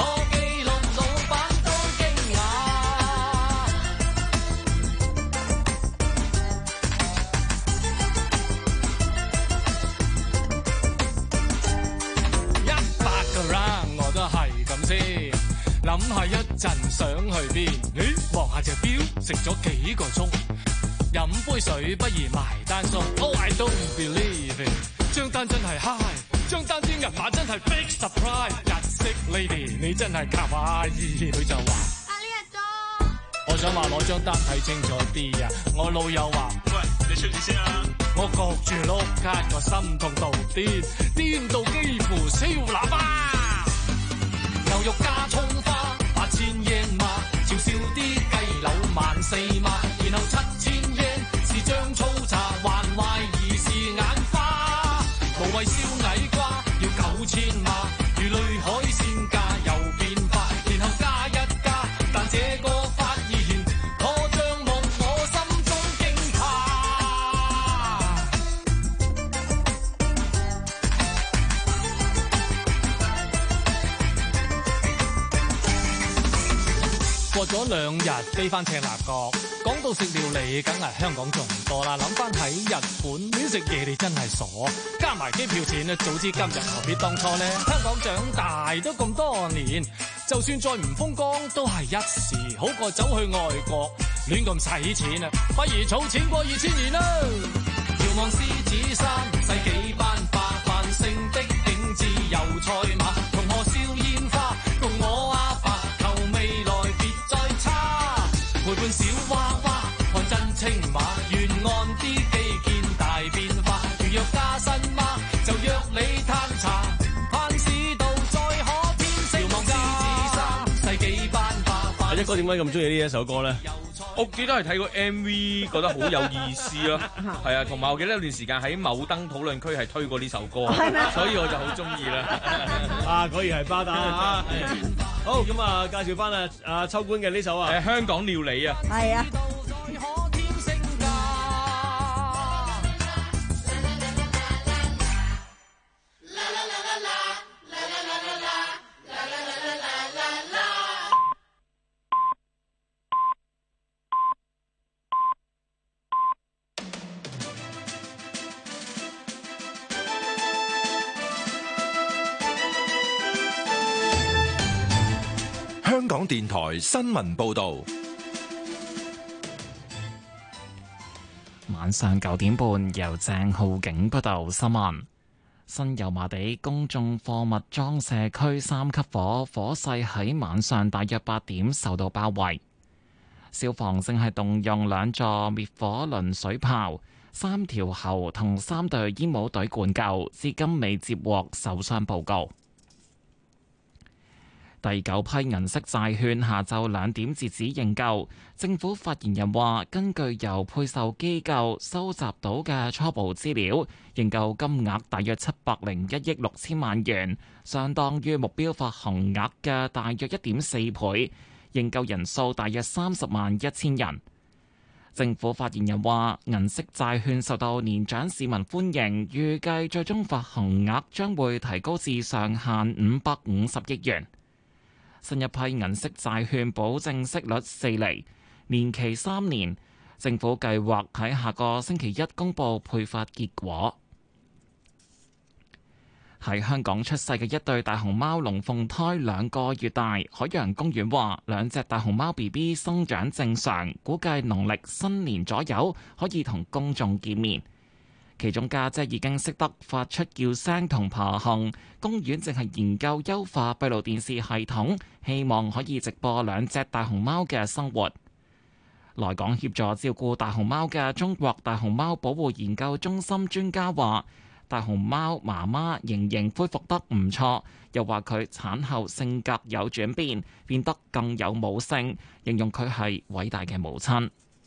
諗下一陣想去邊？咦，望下隻表，食咗幾個鐘，飲杯水不如埋單送。Oh I don't believe it， 張單真係 high， 張單啲銀碼真係 big surprise。日式 lady 你真係卡哇伊，佢就話。我想話攞張單睇清楚啲啊！我老友話：喂，你出住先啊！我焗住碌卡，個心痛到癲，癲到幾乎燒喇叭。牛肉加葱花，八千英嘛，潮少啲雞柳萬四嘛，然後七千英是張粗茶，還懷疑是眼花。無謂燒矮瓜，要九千嘛，魚類海鮮價又變化，然後加一加，但這個發現可將夢我心中驚怕。過咗兩日飛翻赤鱲角，講到食料理，梗係香港仲多啦。諗翻喺日本亂食嘢，你真係傻。加埋機票錢啊，早知今日何必當初呢？香港長大都咁多年，就算再唔風光都係一時，好過走去外國亂咁使錢啊！不如儲錢過二千年啦。遙望獅子山，世紀班化繁盛的景致油賽馬，同學笑煙花，共我阿爸求未來別再差，陪伴小娃娃看真青馬，沿岸啲基建大變化，如若加薪嗎？就約你嘆茶，盼市道再可天星。遙望獅子山，世紀班化。
阿一哥點解咁中意呢一首歌咧？
我記得係睇過 M V， 覺得好有意思咯。係啊，同埋我記得有段時間喺某燈討論區係推過呢首歌，所以我就好中意啦。
啊，果然係巴打啊！好，咁啊，介紹翻啊，阿秋官嘅呢首啊，
誒香港料理啊，
係啊。
香港電台新聞報道，
晚上九點半由鄭浩景報道新聞。新油麻地公眾貨物裝卸區三級火，火勢喺晚上大約八點受到包圍。消防正係動用兩座滅火輪水炮、三條喉同三隊煙霧隊灌救，至今未接獲受傷報告。第九批銀色債券下晝兩點截止認購。政府發言人話，根據由配售機構收集到嘅初步資料，認購金額大約七百零一億六千萬元，相當於目標發行額嘅大約一點四倍，認購人數大約三十萬一千人。政府發言人話，銀色債券受到年長市民歡迎，預計最終發行額將會提高至上限五百五十億元。新一批銀色債券保證息率四厘，年期三年。政府計劃喺下個星期一公佈配發結果。喺香港出世嘅一對大熊貓龍鳳胎兩個月大，海洋公園話兩隻大熊貓 B B 生長正常，估計農曆新年左右可以同公眾見面。其中家姐已經識得發出叫聲同爬行，公園正係研究優化閉路電視系統，希望可以直播兩隻大熊貓嘅生活。來港協助照顧大熊貓嘅中國大熊貓保護研究中心專家話，大熊貓媽媽仍然恢復得唔錯，又話佢產後性格有轉變，變得更有母性，形容佢係偉大嘅母親。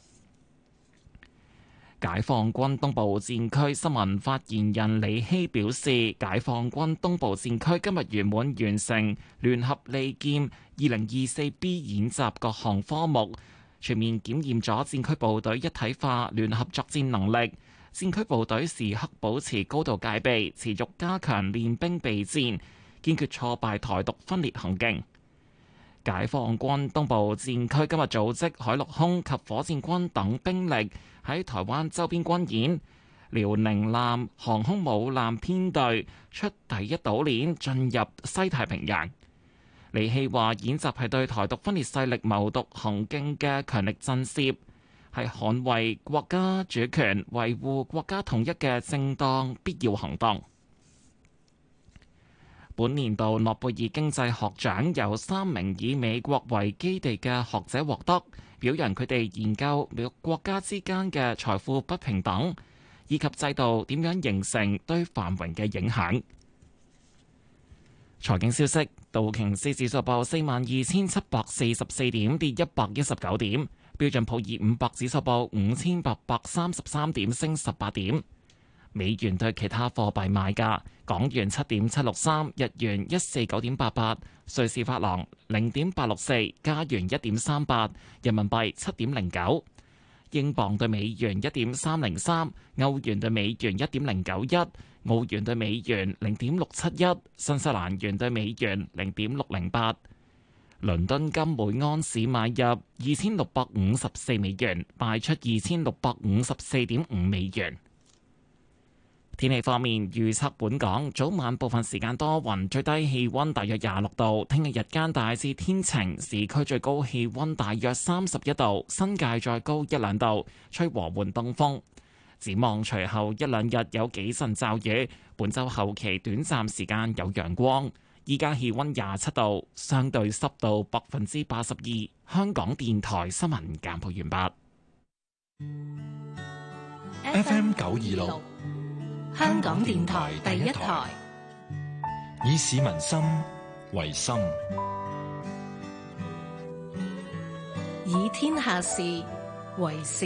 解放軍東部戰區新聞發言人李希表示，解放軍東部戰區今日圓滿完成聯合利劍二零二四 B 演習各項科目，全面檢驗咗戰區部隊一體化聯合作戰能力。戰區部隊時刻保持高度戒備，持續加強練兵備戰，堅決挫敗台獨分裂行徑。解放軍東部戰區今日組織海陸空及火箭軍等兵力喺台灣周邊軍演，遼寧艦航空母艦編隊出第一島鏈進入西太平洋。李希話：演習係對台獨分裂勢力謀獨行徑嘅強力震懾，係捍衛國家主權、維護國家統一嘅正當必要行動。本年度諾貝爾經濟學獎由三名以美國為基地嘅學者獲得，表表揚佢哋研究國家之間嘅財富不平等，以及制度點樣形成對繁榮嘅影響。財經消息，道瓊斯指數報四萬二千七百四十四點，跌一百一十九點；標準普爾五百指數報五千八百三十三點，升十八點。美元對其他貨幣賣價：港元七點七六三，日元一四九點八八，瑞士法郎零點八六四，加元一點三八，人民幣七點零九，英鎊對美元一點三零三，歐元對美元一點零九一，澳元對美元零點六七一，新西蘭元對美元零點六零八。倫敦金每安士買入二千六百五十四美元，賣出二千六百五十四點五美元。天氣方面，預測本港早晚部分時間多雲，最低氣溫大約廿六度。聽日日間大致天晴，市區最高氣溫大約三十一度，新界再高一兩度，吹和緩東風。展望隨後一兩日有幾陣驟雨，本週後期短暫時間有陽光。依家氣溫廿七度，相對濕度百分之八十二。香港電台新聞簡報完畢。
F M 九二六。
香港電台第一台，
以市民心為心，
以天下事為事。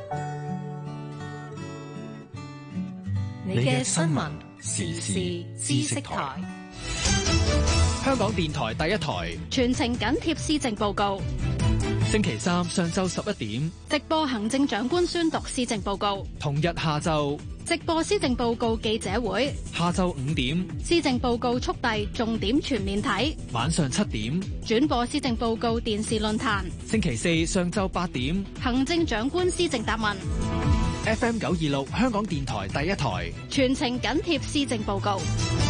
你嘅新聞時事知識台，
香港電台第一台，
全程緊貼施政報告。
星期三上晝十一點，
直播行政長官宣讀施政報告。
同日下晝，
直播施政報告記者會。
下晝五點，
施政報告速遞重點全面睇。
晚上七點，
轉播施政報告電視論壇。
星期四上晝八點，
行政長官施政答問。
F M 九二六香港電台第一台，
全程緊貼施政報告。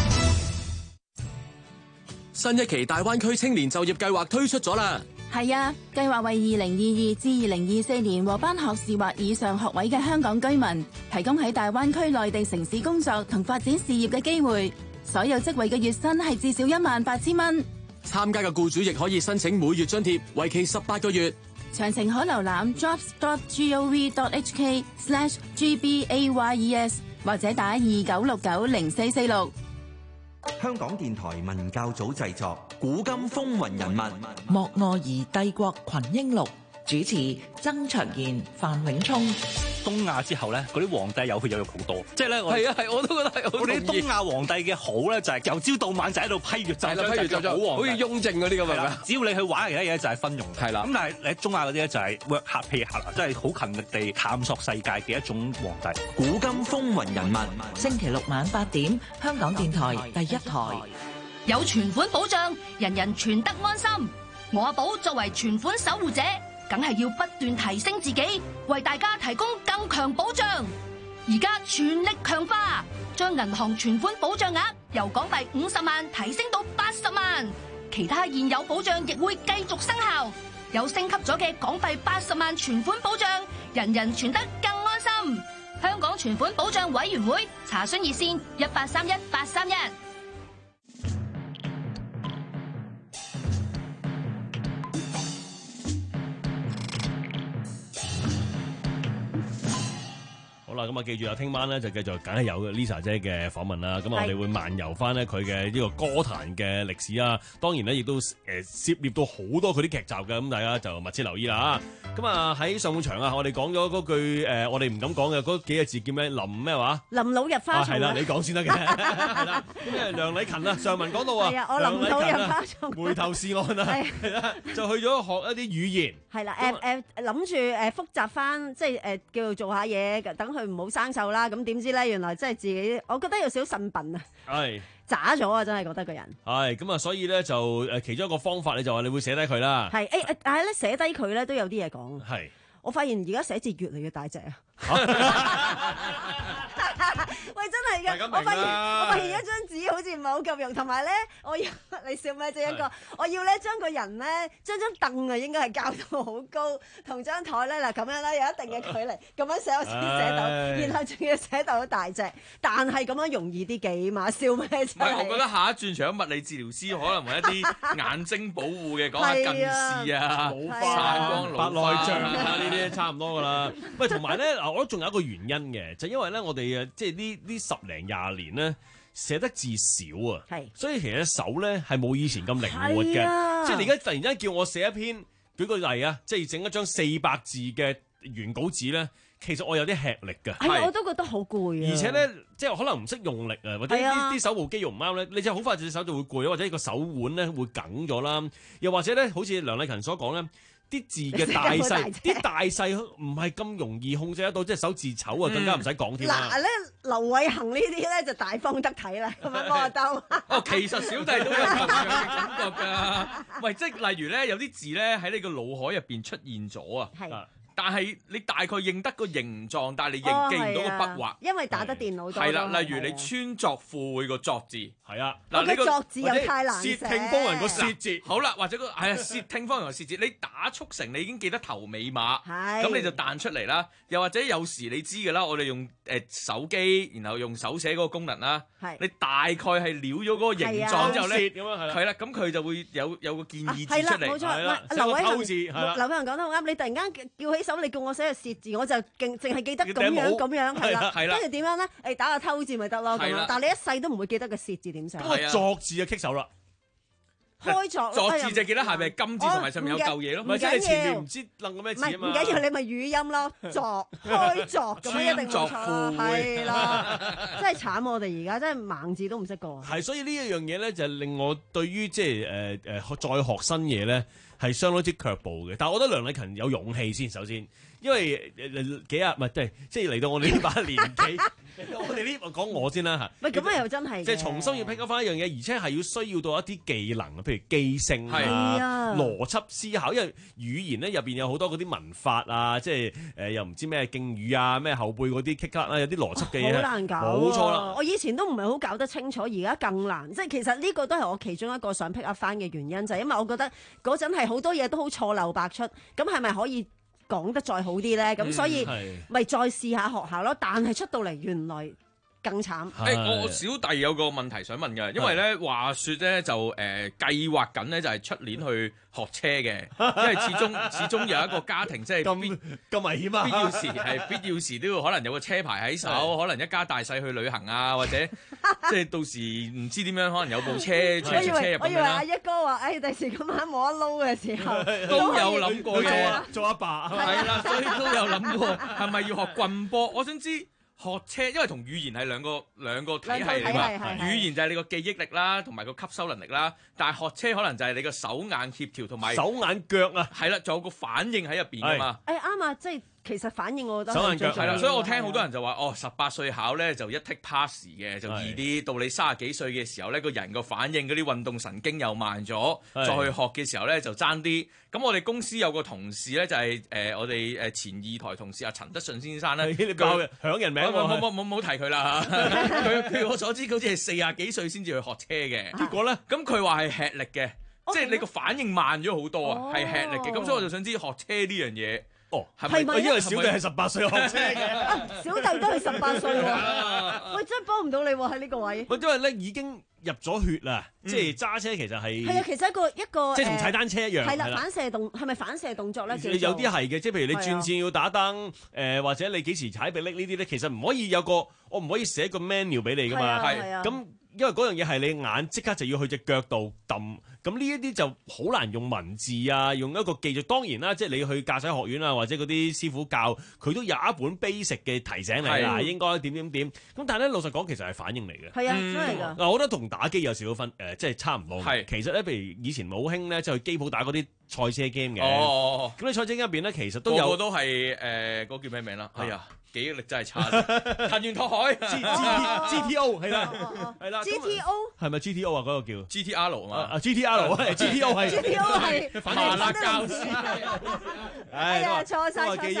新一期大灣區青年就業計劃推出咗啦。
係啊，計劃為二零二二至二零二四年獲頒學士或以上學位嘅香港居民，提供喺大灣區內地城市工作同發展事業嘅機會。所有職位嘅月薪係至少一萬八千蚊。
參加嘅僱主亦可以申請每月津貼，為期十八個月。
詳情可瀏覽 jobs dot gov dot hk slash gbayes 或者打二九六九零四四六。
香港電台文教組製作《古今風雲人物》，
莫臥兒帝國群英錄，主持曾卓賢、范永聰。
東亞之後咧，嗰啲皇帝有血有肉好多，即係咧，我
係啊係，我都覺得係好。
我哋東亞皇帝嘅好咧，就係由朝到晚就喺度批閱奏章，
批閱奏章，好似雍正嗰啲咁樣。
只要你去玩其他嘢，就係分用。
係啦。
咁但係你喺東亞嗰啲咧，就係 work hard play hard，即係好勤力地探索世界嘅一種皇帝。
古今風雲人物，
星期六晚八點，香港電台第一台。
有存款保障，人人存得安心。我阿寶作為存款守護者，梗係要不斷提升自己，為大家提供更強保障。而家全力強化，將銀行存款保障額由港幣五十萬提升到八十萬，其他現有保障亦會繼續生效。有升級咗嘅港幣八十萬存款保障，人人存得更安心。香港存款保障委員會查詢熱線一八三一八三一。
好啦，咁啊，記住啊，聽晚咧就繼續梗係有 Lisa 姐嘅訪問啦。咁啊，我哋會漫遊翻咧佢嘅呢個歌壇嘅歷史啊。當然咧，亦都誒涉獵到好多佢啲劇集嘅，咁大家就密切留意啦嚇。咁啊喺上半場啊，我哋講咗嗰句誒，我哋唔敢講嘅嗰幾個字叫咩？林咩話？
林老入花叢。係啦，
你講先得嘅。係啦，咁啊梁禮勤啊，上文講到啊，
係啊，我林老入花叢。
回頭是岸啊，係啦，就去咗學一啲語言。
係啦，誒誒諗住誒複習翻，即係誒叫做做下嘢，等佢唔好生鏽啦。咁點知咧，原來真係自己，我覺得有少少腎笨啊。
係。
渣咗啊！真係覺得個人
係咁啊，所以咧就誒其中一個方法，你就話你會寫低佢啦。
係誒誒，但係咧寫低佢咧都有啲嘢講。
係，
我發現而家寫字越嚟越大隻啊！ 喂，真係嘅，我發現我發現一張紙好似唔係好夠用，同埋咧，我要你笑咩啫？一個我要咧將個人咧，將張凳啊應該係校到好高，同張台咧嗱咁樣咧有一定嘅距離，咁樣寫我先寫到，然後仲要寫到好大隻，但係咁樣容易啲記嘛？笑咩啫？
唔係，我覺得下一轉除咗物理治療師，可能為一啲眼睛保護嘅，講下近視啊、老花、光、白內障啊
呢啲差唔多噶啦。喂，同埋咧，嗱，我覺得仲有一個原因嘅，就因為咧，我哋誒即係呢呢十零廿年咧寫得字少啊，所以其實手咧係冇以前咁靈活嘅。啊、即係你而家突然間叫我寫一篇，舉個例啊，即係整一張四百字嘅原稿紙咧。其實我有啲吃力㗎，
係我都覺得好攰啊！
而且咧，即係可能唔識用力啊，或者啲啲手部肌肉唔啱咧，你就好快隻手就會攰，或者個手腕咧會梗咗啦。又或者咧，好似梁麗勤所講咧，啲字嘅大細，啲大細唔係咁容易控制得到，即係手字醜啊，更加唔使講添啦。
嗱咧，劉偉恒呢啲咧就大方得體啦，咁樣幫我兜。
哦，其實小弟都有同樣嘅感覺㗎。喂，即係例如咧，有啲字咧喺你個腦海入邊出現咗啊。係。但係你大概認得個形狀，但係你認記唔到個筆畫，
因為打得電腦多。
係啦，例如你穿鑿附會個鑿字，係啊，
嗱你個鑿字又太難寫。
竊聽風雲個竊字，
好啦，或者個係啊竊聽風雲個竊字，你打速成你已經記得頭尾碼，咁你就彈出嚟啦。又或者有時你知㗎啦，我哋用誒手機，然後用手寫嗰個功能啦，你大概係撩咗嗰個形狀之後咧，係啦，咁佢就會有有個建議字出嚟。
冇錯，劉偉恒劉偉恒講得好啱，你突然間叫起手，你叫我寫個竊字，我就勁淨係記得咁樣咁樣係啦，跟住點樣咧？誒打個偷字咪得咯咁樣，但係你一世都唔會記得個竊字點寫。
嗰個作字就棘手啦。
開作
作字就記得下面係金字同埋上面有嚿嘢咯，
唔係即係前面唔知擸個咩字啊嘛。
唔緊要，你咪語音咯，作開作咁樣一定冇錯，係啦，真係慘我哋而家真係盲字都唔識過。
係，所以呢一樣嘢咧就令我對於即係誒誒再學新嘢咧係相當之卻步嘅。但係我覺得梁麗勤有勇氣先，首先。因為誒幾日唔係即係即係嚟到我哋呢把年紀，我哋呢講我先啦嚇。
喂，咁啊又真係，
即係重新要 pick up 翻一樣嘢，而且係要需要到一啲技能，譬如記性啊、
啊
邏輯思考，因為語言咧入邊有好多嗰啲文法啊，即係誒、呃、又唔知咩敬語啊、咩後背嗰啲 kick 啦，有啲邏輯嘅嘢。
好難搞，
冇錯啦。
我以前都唔係好搞得清楚，而家更難。即係其實呢個都係我其中一個想 pick up 翻嘅原因，就係、是、因為我覺得嗰陣係好多嘢都好錯漏百出，咁係咪可以講得再好啲咧？咁、嗯、所以咪再試下學下咯。但係出到嚟原來更慘。
誒、欸，我小弟有個問題想問嘅，因為咧話説咧就誒、呃、計劃緊咧就係出年去學車嘅，因為始終始終有一個家庭即係
咁咁危險啊！
必要時係必要時都要可能有個車牌喺手，可能一家大細去旅行啊，或者即係到時唔知點樣，可能有部車出車入咁樣啦。
我以為阿一哥話，誒、哎，第時今晚冇得撈嘅時候，
都有諗過嘅，
做阿爸
係啦，所以都有諗過係咪要學棍波？我想知。學車，因為同語言係兩個兩個體系嚟嘛。語言就係你個記憶力啦，同埋個吸收能力啦。但係學車可能就係你個手眼協調同埋
手眼腳啊。
係啦，仲有個反應喺入邊㗎嘛。
誒啱啊，即係其實反應我覺得
手眼腳係啦，
所以我聽好多人就話，哦，十八歲考咧就一 take pass 嘅就易啲，到你三十幾歲嘅時候咧，個人個反應嗰啲運動神經又慢咗，再去學嘅時候咧就爭啲。咁我哋公司有個同事咧就係、是、誒、呃、我哋誒前二台同事阿陳德順先生咧，
你講響人名喎，
冇冇冇冇提佢啦。佢據我所知，好似係四十幾歲先至去學車嘅。
結果咧，咁
佢話係吃力嘅，即係你個反應慢咗好多啊，係、哦、吃力嘅。咁所以我就想知學車呢樣嘢。
哦，係咪？因為小弟係十八歲學車嘅，
小弟都係十八歲喎。喂，真係幫唔到你喎喺呢個位。
喂，因為咧已經入咗血啦，即係揸車其實係
係啊，其實一個一個
即係同踩單車一樣。
係啦，反射動係咪反射動作咧？
有啲係嘅，即係譬如你轉線要打燈，誒或者你幾時踩迫力呢啲咧，其實唔可以有個我唔可以寫個 menu 俾你噶嘛。係咁。因為嗰樣嘢係你眼即刻就要去隻腳度揼，咁呢一啲就好難用文字啊，用一個記住。當然啦，即係你去駕駛學院啊，或者嗰啲師傅教，佢都有一本 basic 嘅提醒你啦，應該點點點。咁但係咧，老實講，其實係反應嚟嘅。
係啊，真係㗎。
嗱，我覺得同打機有少少分，誒、呃，即係差唔多。
係。
其實咧，譬如以前冇興咧，即係去機鋪打嗰啲賽車 game 嘅。
哦。
咁你賽車 game 入邊咧，其實都有。
個個都係誒，嗰、呃那個、叫咩名啦？係啊。記憶力真係差，藤原拓海
G G T O 係啦，係啦
，G T O
係咪 G T O 啊？嗰個叫
G T R 啊嘛，
啊 G T R 係 G T O 係
G T O 係
麻辣教師，
哎呀錯晒錯晒，
記憶力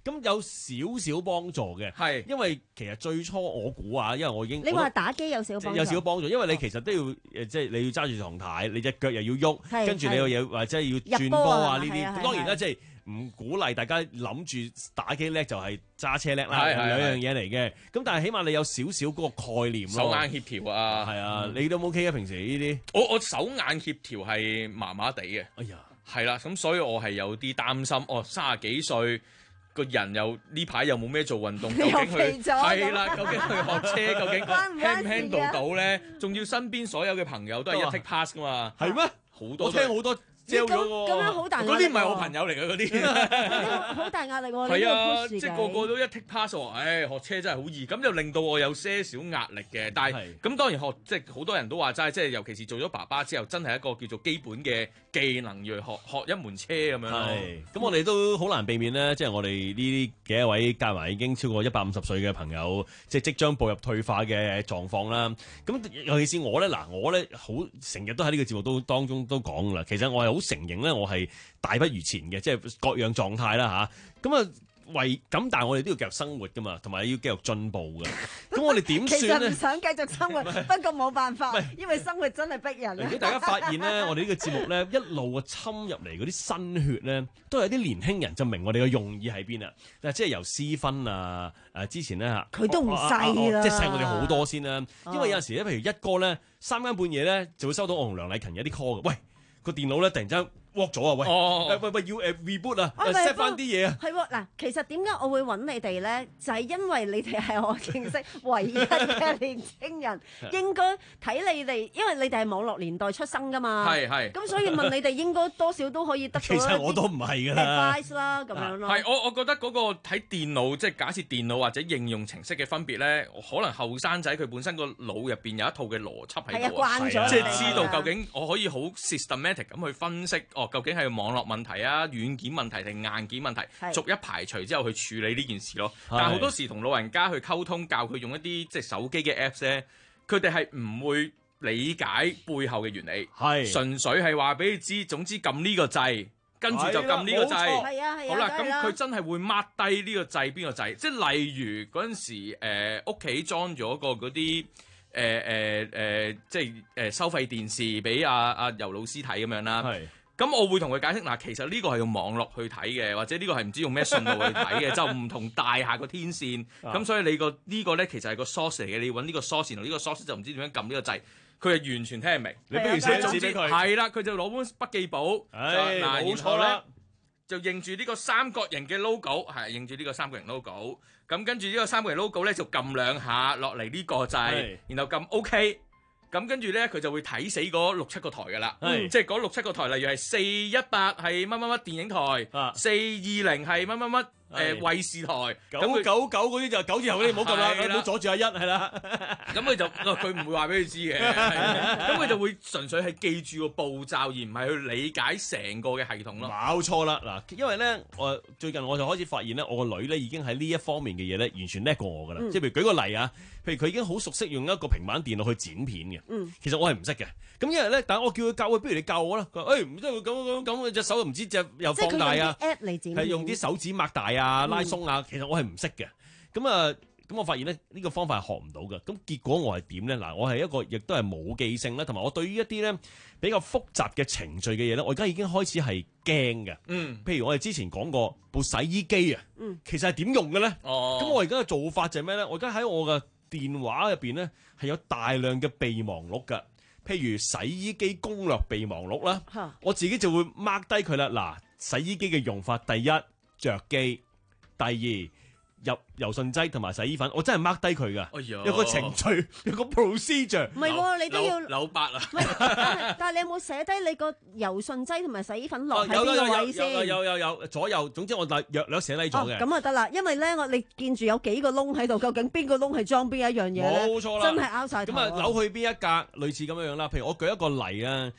咁有少少幫助嘅，係因為其實最初我估啊，因為我已經
你話打機有少少幫助，
有少少幫助，因為你其實都要誒，即係你要揸住唐太，你隻腳又要喐，跟住你又要或者要轉波啊呢啲。咁當然啦，即係唔鼓勵大家諗住打機叻就係揸車叻啦，兩樣嘢嚟嘅。咁但係起碼你有少少嗰個概念咯，
手眼協調啊，
係啊，你都 OK 啊？平時呢啲，
我我手眼協調係麻麻地嘅。
哎呀，
係啦，咁所以我係有啲擔心。哦，三十幾歲。個人又呢排又冇咩做運動，究竟佢係啦？究竟去學車，究竟 handle 唔 handle 到咧？仲要身邊所有嘅朋友都係一 take pass 噶嘛？
係咩？
好多
我聽好多 sell 咗喎。
咁樣好大壓力。
嗰啲唔係我朋友嚟嘅嗰啲。
好大壓力喎！
係啊，即係個個都一 take pass 喎。唉，學車真係好易，咁就令到我有些少壓力嘅。但係咁當然學，即係好多人都話齋，即係尤其是做咗爸爸之後，真係一個叫做基本嘅技能要學學一門車咁樣。
係，咁我哋都好難避免咧，即係我哋呢啲幾多位加埋已經超過一百五十歲嘅朋友，即係即將步入退化嘅狀況啦。咁尤其是我咧，嗱我咧好成日都喺呢個節目都當中都講啦。其實我係好承認咧，我係大不如前嘅，即係各樣狀態啦吓。咁啊。為咁，但係我哋都要繼續生活噶嘛，同埋要繼續進步嘅。咁我哋點算咧？
其實唔想繼續生活，不過冇辦法，因為生活真係逼人。
如果大家發現咧，我哋呢個節目咧一路嘅侵入嚟嗰啲新血咧，都係啲年輕人就明我哋嘅用意喺邊啊！嗱，即係由私分啊，誒之前咧嚇，
佢都唔細啦，
即係細我哋好多先啦。因為有陣時咧，譬如一哥咧三更半夜咧就會收到我同梁麗勤有啲 call 嘅，喂個電腦咧突然之間。work 咗啊！喂，哦、喂喂要誒 reboot 啊 ，set 翻啲嘢啊！
係喎，嗱，其實點解我會揾你哋咧？就係、是、因為你哋係我認識唯一嘅年青人，應該睇你哋，因為你哋係網絡年代出生噶嘛。係係。咁所以問你哋應該多少都可以得到。
其實我都唔係㗎啦。
advice 啦，咁樣咯。
係我我覺得嗰個睇電腦，即係假設電腦或者應用程式嘅分別咧，可能後生仔佢本身個腦入邊有一套嘅邏輯喺度啊，即係知道究竟我可以好 systematic 咁去分析，哦，究竟係網絡問題啊、軟件問題定硬件問題，逐一排除之後去處理呢件事咯。但係好多時同老人家去溝通，教佢用一啲即係手機嘅 apps 咧，佢哋係唔會理解背後嘅原理，係純粹係話俾你知，總之撳呢個掣，跟住就撳呢個掣。係啊係啊。好啦，咁佢真係會 mark 低呢個掣邊個掣，即係例如嗰陣時誒屋企裝咗個嗰啲。誒誒誒，即係誒、呃、收費電視俾阿阿尤老師睇咁樣啦。係。咁我會同佢解釋嗱，其實呢個係用網絡去睇嘅，或者呢個係唔知用咩信號去睇嘅，就唔同大廈個天線。咁、啊、所以你個呢個咧其實係個 source 嚟嘅，你要揾呢個 source，然後呢個 source 就唔知點樣撳呢個掣，佢係完全聽唔明。你不如寫字俾佢。係啦，佢就攞本筆記簿。唉，冇錯啦。就認住呢個三角形嘅 logo， 係認住呢個三角形 logo。咁跟住呢個三角形 logo 咧，就撳兩下落嚟呢個掣，然後撳 OK。咁跟住咧，佢就會睇死嗰六七個台噶啦，嗯、即係嗰六七個台，例如係四一八係乜乜乜電影台，四二零係乜乜乜誒衛視台，
九九九嗰啲就九字頭嗰啲唔好撳啦，唔好阻住阿一係啦。
咁佢就佢唔會話俾你知嘅，咁佢就會純粹係記住個步驟，而唔係去理解成個嘅系統咯。
冇錯啦，嗱，因為咧，我最近我就開始發現咧，我個女咧已經喺呢一方面嘅嘢咧，完全叻過我噶啦。即係、嗯、譬如舉個例啊，譬如佢已經好熟悉用一個平板電腦去剪片嘅。嗯、其實我係唔識嘅。咁因為咧，但係我叫佢教佢，不如你教我啦。佢話誒唔知佢咁咁咁，隻手又唔知隻又放大啊，係用啲手指擘大啊、拉鬆啊。嗯、其實我係唔識嘅。咁啊，咁我發現咧呢個方法係學唔到嘅。咁結果我係點咧？嗱，我係一個亦都係冇記性啦，同埋我對於一啲咧比較複雜嘅程序嘅嘢咧，我而家已經開始係驚嘅。嗯，譬如我哋之前講過部洗衣機啊，嗯，其實係點用嘅咧？哦，咁我而家嘅做法就係咩咧？我而家喺我嘅電話入邊咧係有大量嘅備忘錄㗎。譬如洗衣機攻略備忘錄啦，哈我自己就會 mark 低佢啦。嗱，洗衣機嘅用法，第一着機，第二入柔順劑同埋洗衣粉，我真係 mark 低佢噶。哎、呀有個程序，有個 procedure。
唔係喎，你都要
扭八啊。
但係你有冇寫低你個柔順劑同埋洗衣粉落喺邊個位先？
有有有有有左右，總之我略略寫低咗嘅。
咁啊得啦，因為咧我你見住有幾個窿喺度，究竟邊個窿係裝邊一樣嘢咧？
冇錯啦，
真係拗晒頭。
咁啊扭去邊一格，類似咁樣樣啦。譬如我舉一個例啊。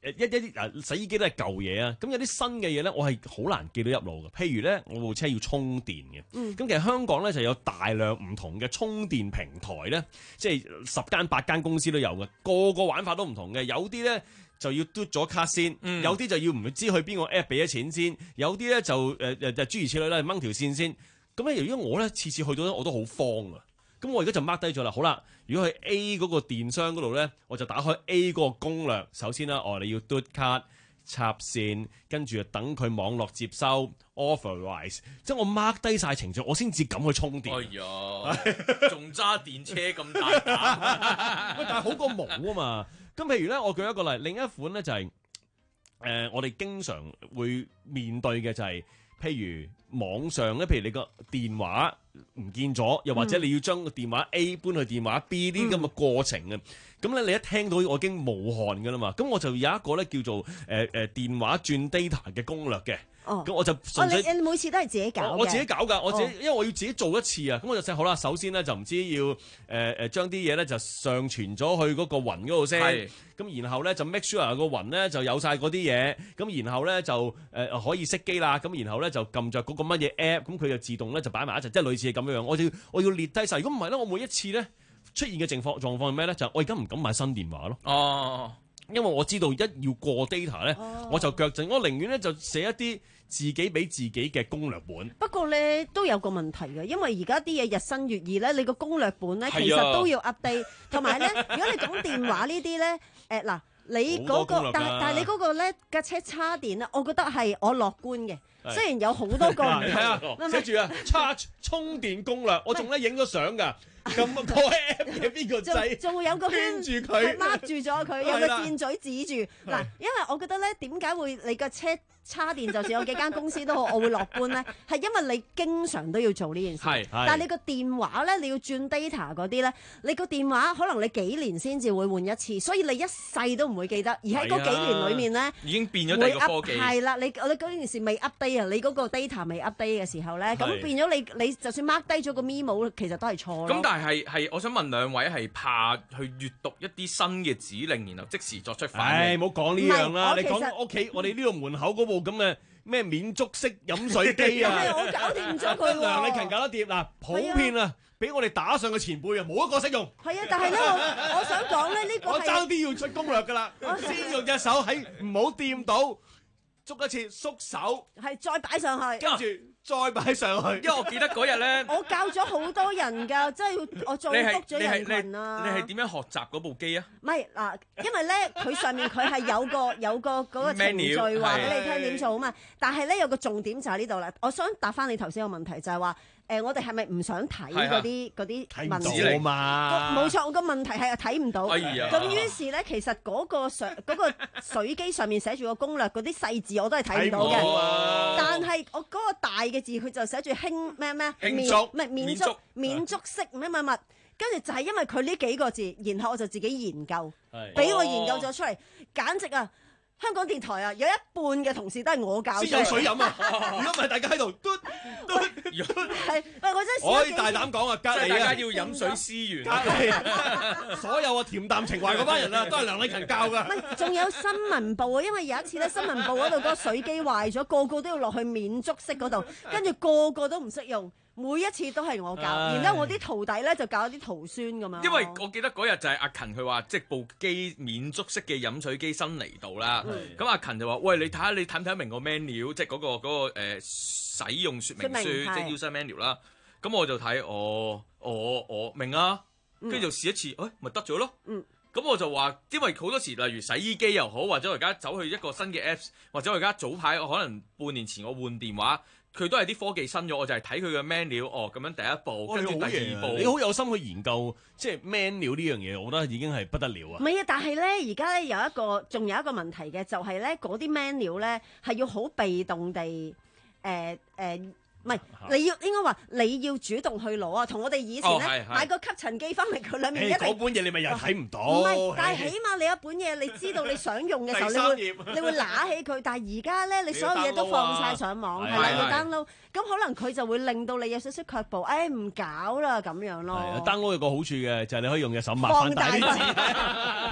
誒一一啲誒洗衣機都係舊嘢啊，咁有啲新嘅嘢咧，我係好難記到入腦嘅。譬如咧，我部車要充電嘅，咁、嗯、其實香港咧就有大量唔同嘅充電平台咧，即係十間八間公司都有嘅，個個玩法都唔同嘅。有啲咧就要嘟咗卡先，嗯、有啲就要唔知去邊個 app 俾咗錢先，有啲咧就誒誒誒諸如此類咧掹條線先。咁咧由於我咧次次去到咧我都好慌啊。咁我而家就 mark 低咗啦，好啦，如果去 A 嗰個電商嗰度咧，我就打開 A 嗰個攻略。首先啦，哦，你要嘟卡插線，跟住等佢網絡接收 authorize， 即係我 mark 低晒程序，我先至敢去充電。
哎呀，仲揸電車咁大膽，
喂，但係好過冇啊嘛。咁譬如咧，我舉一個例，另一款咧就係、是、誒、呃，我哋經常會面對嘅就係、是。譬如網上咧，譬如你個電話唔見咗，又或者你要將個電話 A 搬去電話 B 啲咁嘅過程啊，咁咧、嗯、你一聽到我已經冒汗噶啦嘛，咁我就有一個咧叫做誒誒、呃呃、電話轉 data 嘅攻略嘅。哦，咁我就純粹、
哦、你你每次都係自己搞嘅。
我自己搞㗎，我自己、哦、因為我要自己做一次啊，咁我就寫好啦。首先咧就唔知要誒誒將啲嘢咧就上傳咗去嗰個雲嗰度先，咁然後咧就 make sure 個雲咧就有晒嗰啲嘢，咁然後咧就誒、呃、可以熄機啦，咁然後咧就撳着嗰個乜嘢 app，咁佢就自動咧就擺埋一齊，即係類似係咁樣。我要我要列低晒，如果唔係咧，我每一次咧出現嘅情況狀況係咩咧？就係、我而家唔敢買新電話咯。哦。因為我知道一要過 data 咧，哦、我就腳震，我寧願咧就寫一啲自己俾自己嘅攻略本。
不過咧都有個問題嘅，因為而家啲嘢日新月異咧，你個攻略本咧其實都要 update，同埋咧，如果你講電話呢啲咧，誒、呃、嗱，你嗰、嗰個但係但係你嗰個咧架車叉電咧，我覺得係我樂觀嘅。雖然有好多個唔同，
係啊，寫住啊，charge 充電攻略，我仲咧影咗相㗎。咁個 app 嘅邊個掣？
仲會有個圈
住佢
，mark 住咗佢，有個箭嘴指住。嗱，因為我覺得咧，點解會你個車叉電，就算有幾間公司都好，我會樂觀咧，係因為你經常都要做呢件事。係，但係你個電話咧，你要轉 data 嗰啲咧，你個電話可能你幾年先至會換一次，所以你一世都唔會記得。而喺嗰幾年裏面咧，
已經變咗第二個科技。
係啦，你你嗰件事未 update 啊，你嗰個 data 未 update 嘅時候咧，咁變咗你你就算 mark 低咗個 memo，其實都係錯咯。
但係係，我想問兩位係怕去閱讀一啲新嘅指令，然後即時作出反應？
唔好講呢樣啦，你講屋企我哋呢度門口嗰部咁嘅咩免觸式飲水機啊，
我搞掂咗佢喎。
梁禮勤搞得掂嗱，普遍啊，俾我哋打上嘅前輩啊，冇一個識用。
係啊，但係咧，我我想講咧，呢個
我爭啲要出攻略㗎啦，先用隻手喺唔好掂到，捉一次縮手，
係再擺上去，
跟住。再擺上去，
因為我記得嗰日咧，
我教咗好多人㗎，即係我再覆咗人群啊！
你係點樣學習嗰部機啊？
唔係嗱，因為咧佢上面佢係有個有個嗰個程序話俾你聽點做啊嘛，但係咧有個重點就喺呢度啦。我想答翻你頭先個問題，就係話誒，我哋係咪唔想睇嗰啲嗰啲文字
嘛？
冇錯，我個問題係睇唔到。咁於是咧，其實嗰個上嗰個水機上面寫住個攻略嗰啲細字我都係睇唔到嘅，但係我嗰個大嘅字佢就寫住輕咩咩免唔係免觸免觸式乜乜乜，跟住就係因為佢呢幾個字，然後我就自己研究，俾我研究咗出嚟，簡直啊！香港電台啊，有一半嘅同事都係我教嘅。
先有水飲啊！如果唔係大家喺度嘟嘟，
係喂，我真係
可以大膽講啊，隔離
大家要飲水思源。
隔離所有啊恬淡情懷嗰班人啊，都係梁禮勤教㗎。
唔係，仲有新聞部啊，因為有一次咧，新聞部嗰度嗰個水機壞咗，個個都要落去免觸式嗰度，跟住個個都唔識用。每一次都係我教，然之後我啲徒弟咧就教啲徒孫咁樣。
因為我記得嗰日就係阿勤佢話，即係部機免觸式嘅飲水機新嚟到啦。咁、嗯、阿勤就話：喂，你睇下你睇唔睇得明個 menu，即係嗰、嗰個嗰、嗰個呃、使用說明書，即係 user manual 啦。咁我就睇，我我我明啊，跟住就試一次，誒咪得咗咯。嗯。咁我就話，因為好多時，例如洗衣機又好，或者我而家走去一個新嘅 apps，或者我而家早排，我可能半年前我換電話。佢都係啲科技新咗，我就係睇佢嘅 menu，哦咁樣第一步，跟住第二步，
你好有心去研究，即係 menu 呢樣嘢，我覺得已經係不得了啊！
唔係啊，但係咧，而家咧有一個，仲有一個問題嘅，就係咧嗰啲 menu 咧係要好被動地，誒、呃、誒。呃唔係，你要應該話你要主動去攞啊！同我哋以前咧、哦、買個吸塵機翻嚟，佢裡面一定
嗰本嘢你咪又睇唔到。
唔係，但係起碼你一本嘢，你知道你想用嘅時候，你會你會揦起佢。但係而家咧，你所有嘢都放晒上網，係啦，要 download。咁可能佢就會令到你有少少卻步，誒唔搞啦咁樣咯。
download 有個好處嘅就係、是、你可以用隻手抹翻大啲字，
係冇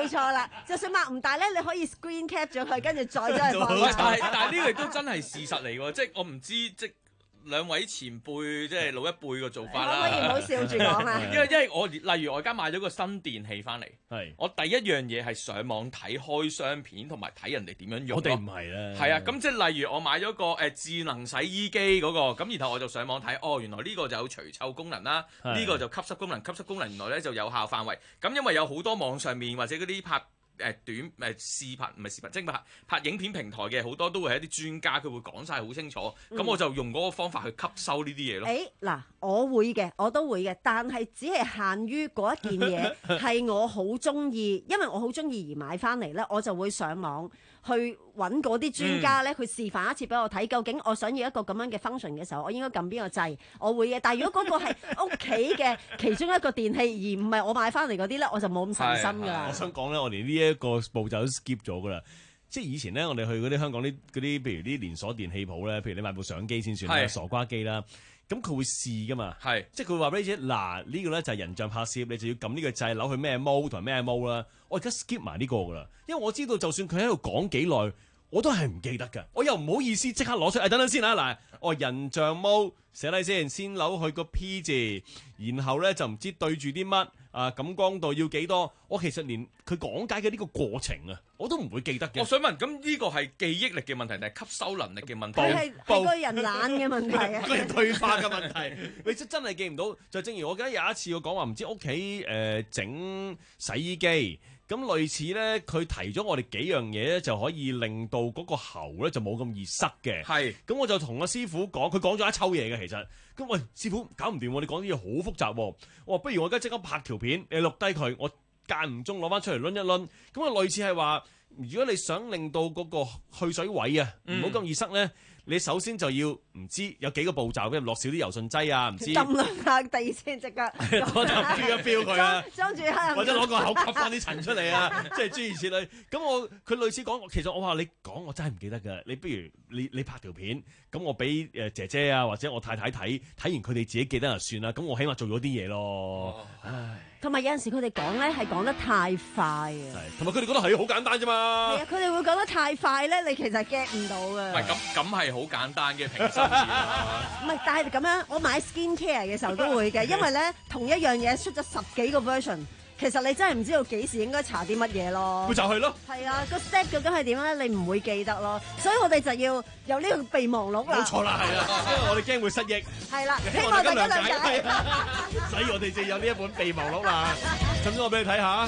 冇錯啦。就算擘唔大咧，你可以 screen cap 咗佢，跟住再將佢放大。
但係但係呢個亦都真係事實嚟喎，即係我唔知即。兩位前輩即係老一輩嘅做法啦，
可唔可以唔好笑住講啊？
因為因為我例如我而家買咗個新電器翻嚟，
係
我第一樣嘢係上網睇開箱片同埋睇人哋點樣用。
我哋唔係啦，
係啊，咁即係例如我買咗個誒智能洗衣機嗰個，咁然後我就上網睇，哦原來呢個就有除臭功能啦，呢個就吸濕功能，吸濕功能原來咧就有效範圍。咁因為有好多網上面或者嗰啲拍。誒短誒視頻唔係視頻，即係拍拍影片平台嘅好多都會係一啲專家，佢會講晒好清楚。咁、嗯、我就用嗰個方法去吸收呢啲嘢咯。誒
嗱，我會嘅，我都會嘅，但係只係限於嗰一件嘢係我好中意，因為我好中意而買翻嚟咧，我就會上網去揾嗰啲專家咧，去示範一次俾我睇，究竟我想要一個咁樣嘅 function 嘅時候，我應該撳邊個掣？我會嘅。但係如果嗰個係屋企嘅其中一個電器，而唔係我買翻嚟嗰啲咧，我就冇咁細心㗎啦。
我想講咧，我哋呢一個步驟都 skip 咗㗎啦。即係以前咧，我哋去嗰啲香港啲嗰啲，譬如啲連鎖電器鋪咧，譬如你買部相機先算啦，傻瓜機啦。咁佢會試噶嘛？係，即係佢話俾你知，嗱呢個咧就係人像拍攝，你就要撳呢個掣，扭去咩 mode 同埋咩 mode 啦。我而家 skip 埋呢個噶啦，因為我知道就算佢喺度講幾耐，我都係唔記得㗎。我又唔好意思即刻攞出嚟，等等先啊！嗱，我人像 mode 寫低先，先扭去個 P 字，然後咧就唔知對住啲乜啊，感光度要幾多？我其實連佢講解嘅呢個過程啊，我都唔會記得嘅。
我想問，咁呢個係記憶力嘅問題定係吸收能力嘅問題？
係係個人懶嘅問題啊，
個人退化嘅問題。你真真係記唔到。就正如我記得有一次我講話，唔知屋企誒整洗衣機。咁類似咧，佢提咗我哋幾樣嘢咧，就可以令到嗰個喉咧就冇咁易塞嘅。係，咁我就同個師傅講，佢講咗一抽嘢嘅其實。咁喂，師傅搞唔掂喎，你講啲嘢好複雜喎。我話不如我而家即刻拍條片，你錄低佢，我間唔中攞翻出嚟攆一攆。咁啊，類似係話，如果你想令到嗰個去水位啊，唔好咁易塞咧。你首先就要唔知有幾個步驟，跟住落少啲柔順劑啊，唔知
浸兩下地先即刻，
我就飆一飆佢啊，
裝住
或者攞個口吸翻啲塵出嚟啊，即係諸如此類。咁我佢類似講，其實我話你講，我真係唔記得㗎。你不如你你拍條片，咁我俾誒姐姐啊或者我太太睇，睇完佢哋自己記得就算啦。咁我起碼做咗啲嘢咯。唉。
同埋有陣時佢哋講咧係講得太快啊，
同埋佢哋覺得係好簡單啫嘛。
係啊，佢哋會講得太快咧，你其實 get 唔到㗎。
唔係咁咁係好簡單嘅平心而論。
唔係，但係咁樣，我買 skin care 嘅時候都會嘅，因為咧同一樣嘢出咗十幾個 version。其實你真係唔知道幾時應該搽啲乜嘢咯，
咪就係咯。
係啊，個 step 究竟係點咧？你唔會記得咯，所以我哋就要有呢個備忘錄啦。
冇錯啦，係啦，因為我哋驚會失憶。
係啦，希望大家諒解。
所以我哋就有呢一本備忘錄啦。咁我俾你睇下。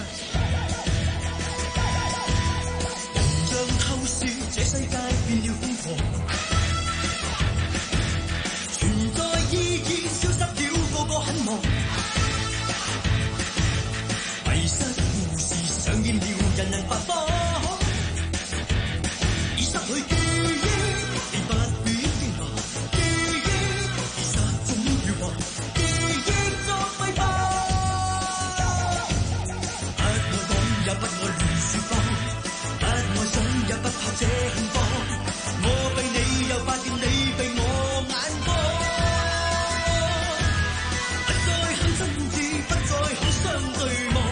像透視這世界變了瘋狂，存在意義消失了，個個很忙。迷失故事上演了，人人發慌，已失去記憶，你不必驚訝，記憶已失蹤了吧，記憶作廢吧，不愛講也不愛亂説謊，不愛想也不怕這恐慌，我被你又發現你被我眼光，不再很真摯，不再很相對望。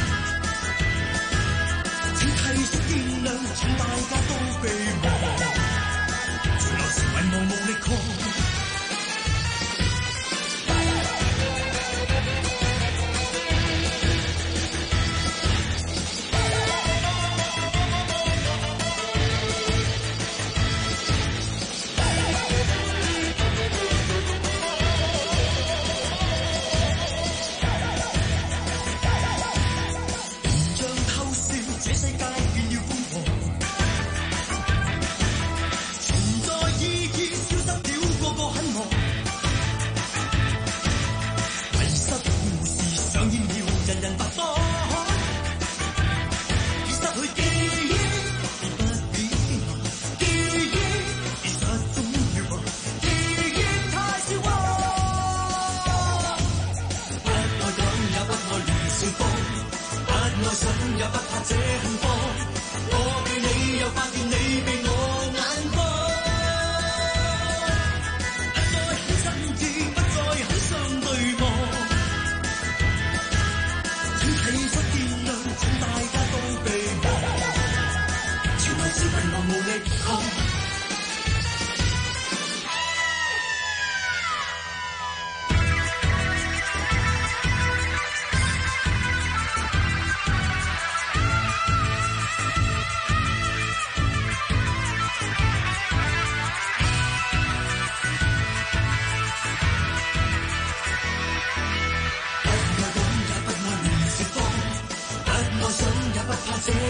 盡大家都被忘，隨流時迷茫無力抗。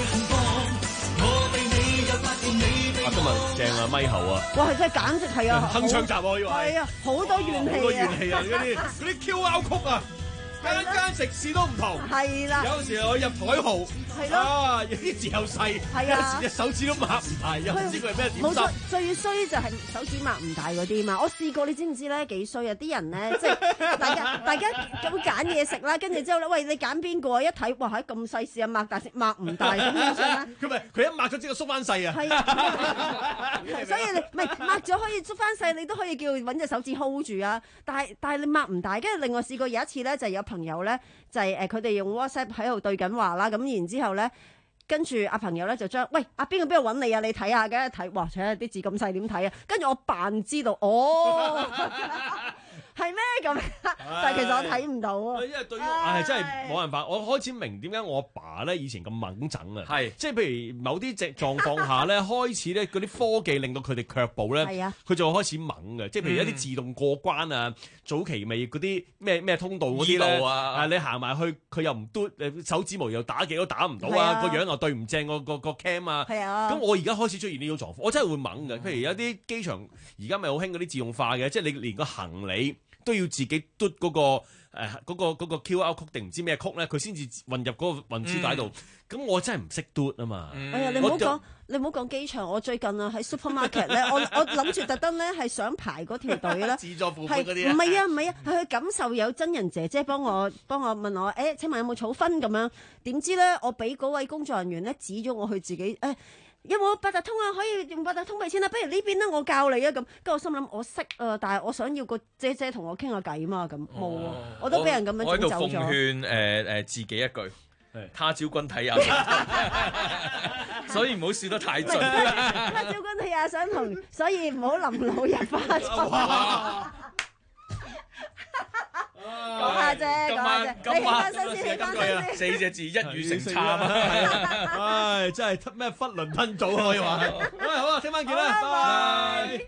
今日正啊，咪後啊！
哇，係真係簡直係啊，
鏗鏘集喎，要係
係啊，好多怨氣啊，
好多怨氣啊！嗰啲嗰啲 Q R 曲啊！間間食肆都唔同，
係啦。
有時我入台號，
係咯，
啊，有啲字又細，
係啊，
有時隻手指都擘唔大，又唔知佢係咩點心。
冇錯，最衰就係手指擘唔大嗰啲嘛。我試過，你知唔知咧幾衰啊？啲人咧，即係大家大家咁揀嘢食啦，跟住之後咧，喂，你揀邊個啊？一睇，哇，喺咁細試啊，擘大先擘唔大，咁點算啊？
佢咪佢一擘咗即刻縮翻細啊！
係啊，所以你唔係擘咗可以縮翻細，你都可以叫佢揾隻手指 hold 住啊。但係但係你擘唔大，跟住另外試過有一次咧，就係有朋友咧。就係誒，佢哋用 WhatsApp 喺度對緊話啦，咁然之後咧，跟住阿朋友咧就將，喂，阿邊個邊度揾你啊？你睇下，梗係睇，哇！睇下啲字咁細點睇啊？跟住我扮知道，哦。係咩咁？但係其實我睇唔到啊！
因為對於我係真係冇辦法，我開始明點解我阿爸咧以前咁猛整啊！係即係譬如某啲隻狀況下咧，開始咧嗰啲科技令到佢哋卻步咧，佢就會開始猛嘅。即係譬如一啲自動過關啊，早期咪嗰啲咩咩通道嗰啲咧，啊你行埋去佢又唔嘟，誒手指模又打幾都打唔到啊，個樣又對唔正個個個 cam 啊，咁我而家開始出現呢種狀況，我真係會猛嘅。譬如有啲機場而家咪好興嗰啲自動化嘅，即係你連個行李都要自己嘟嗰、嗰個誒嗰、呃嗰個嗰個 Q R 曲定唔知咩曲咧，佢先至運入嗰個運輸帶度。咁、嗯、我真係唔識嘟啊嘛！
哎呀，你唔好講，你唔好講機場。我最近啊喺 supermarket 咧，我我諗住特登咧係想排嗰條隊啦，
自助付款嗰啲
唔係啊唔係啊，係去感受有真人姐姐幫我幫我問我，誒、欸、請問有冇儲分咁樣？點知咧我俾嗰位工作人員咧指咗我去自己誒。欸有冇八達通啊？可以用八達通俾錢啊？不如呢邊啦，我教你啊咁。跟住我心諗，我識啊，但係我想要個姐姐同我傾下偈嘛咁。冇啊，我都俾人咁樣整走咗。
我喺度奉勸誒誒自己一句，他朝君睇下，所以唔好笑得太盡。
他朝君睇下想同，所以唔好臨老入花叢。講下啫，講下啫，你起翻身先，起翻身先。
四隻字一語成讖啊！
唉，真係咩囫圇吞棗可以話。好啊，好啊，聽晚見啦，拜拜。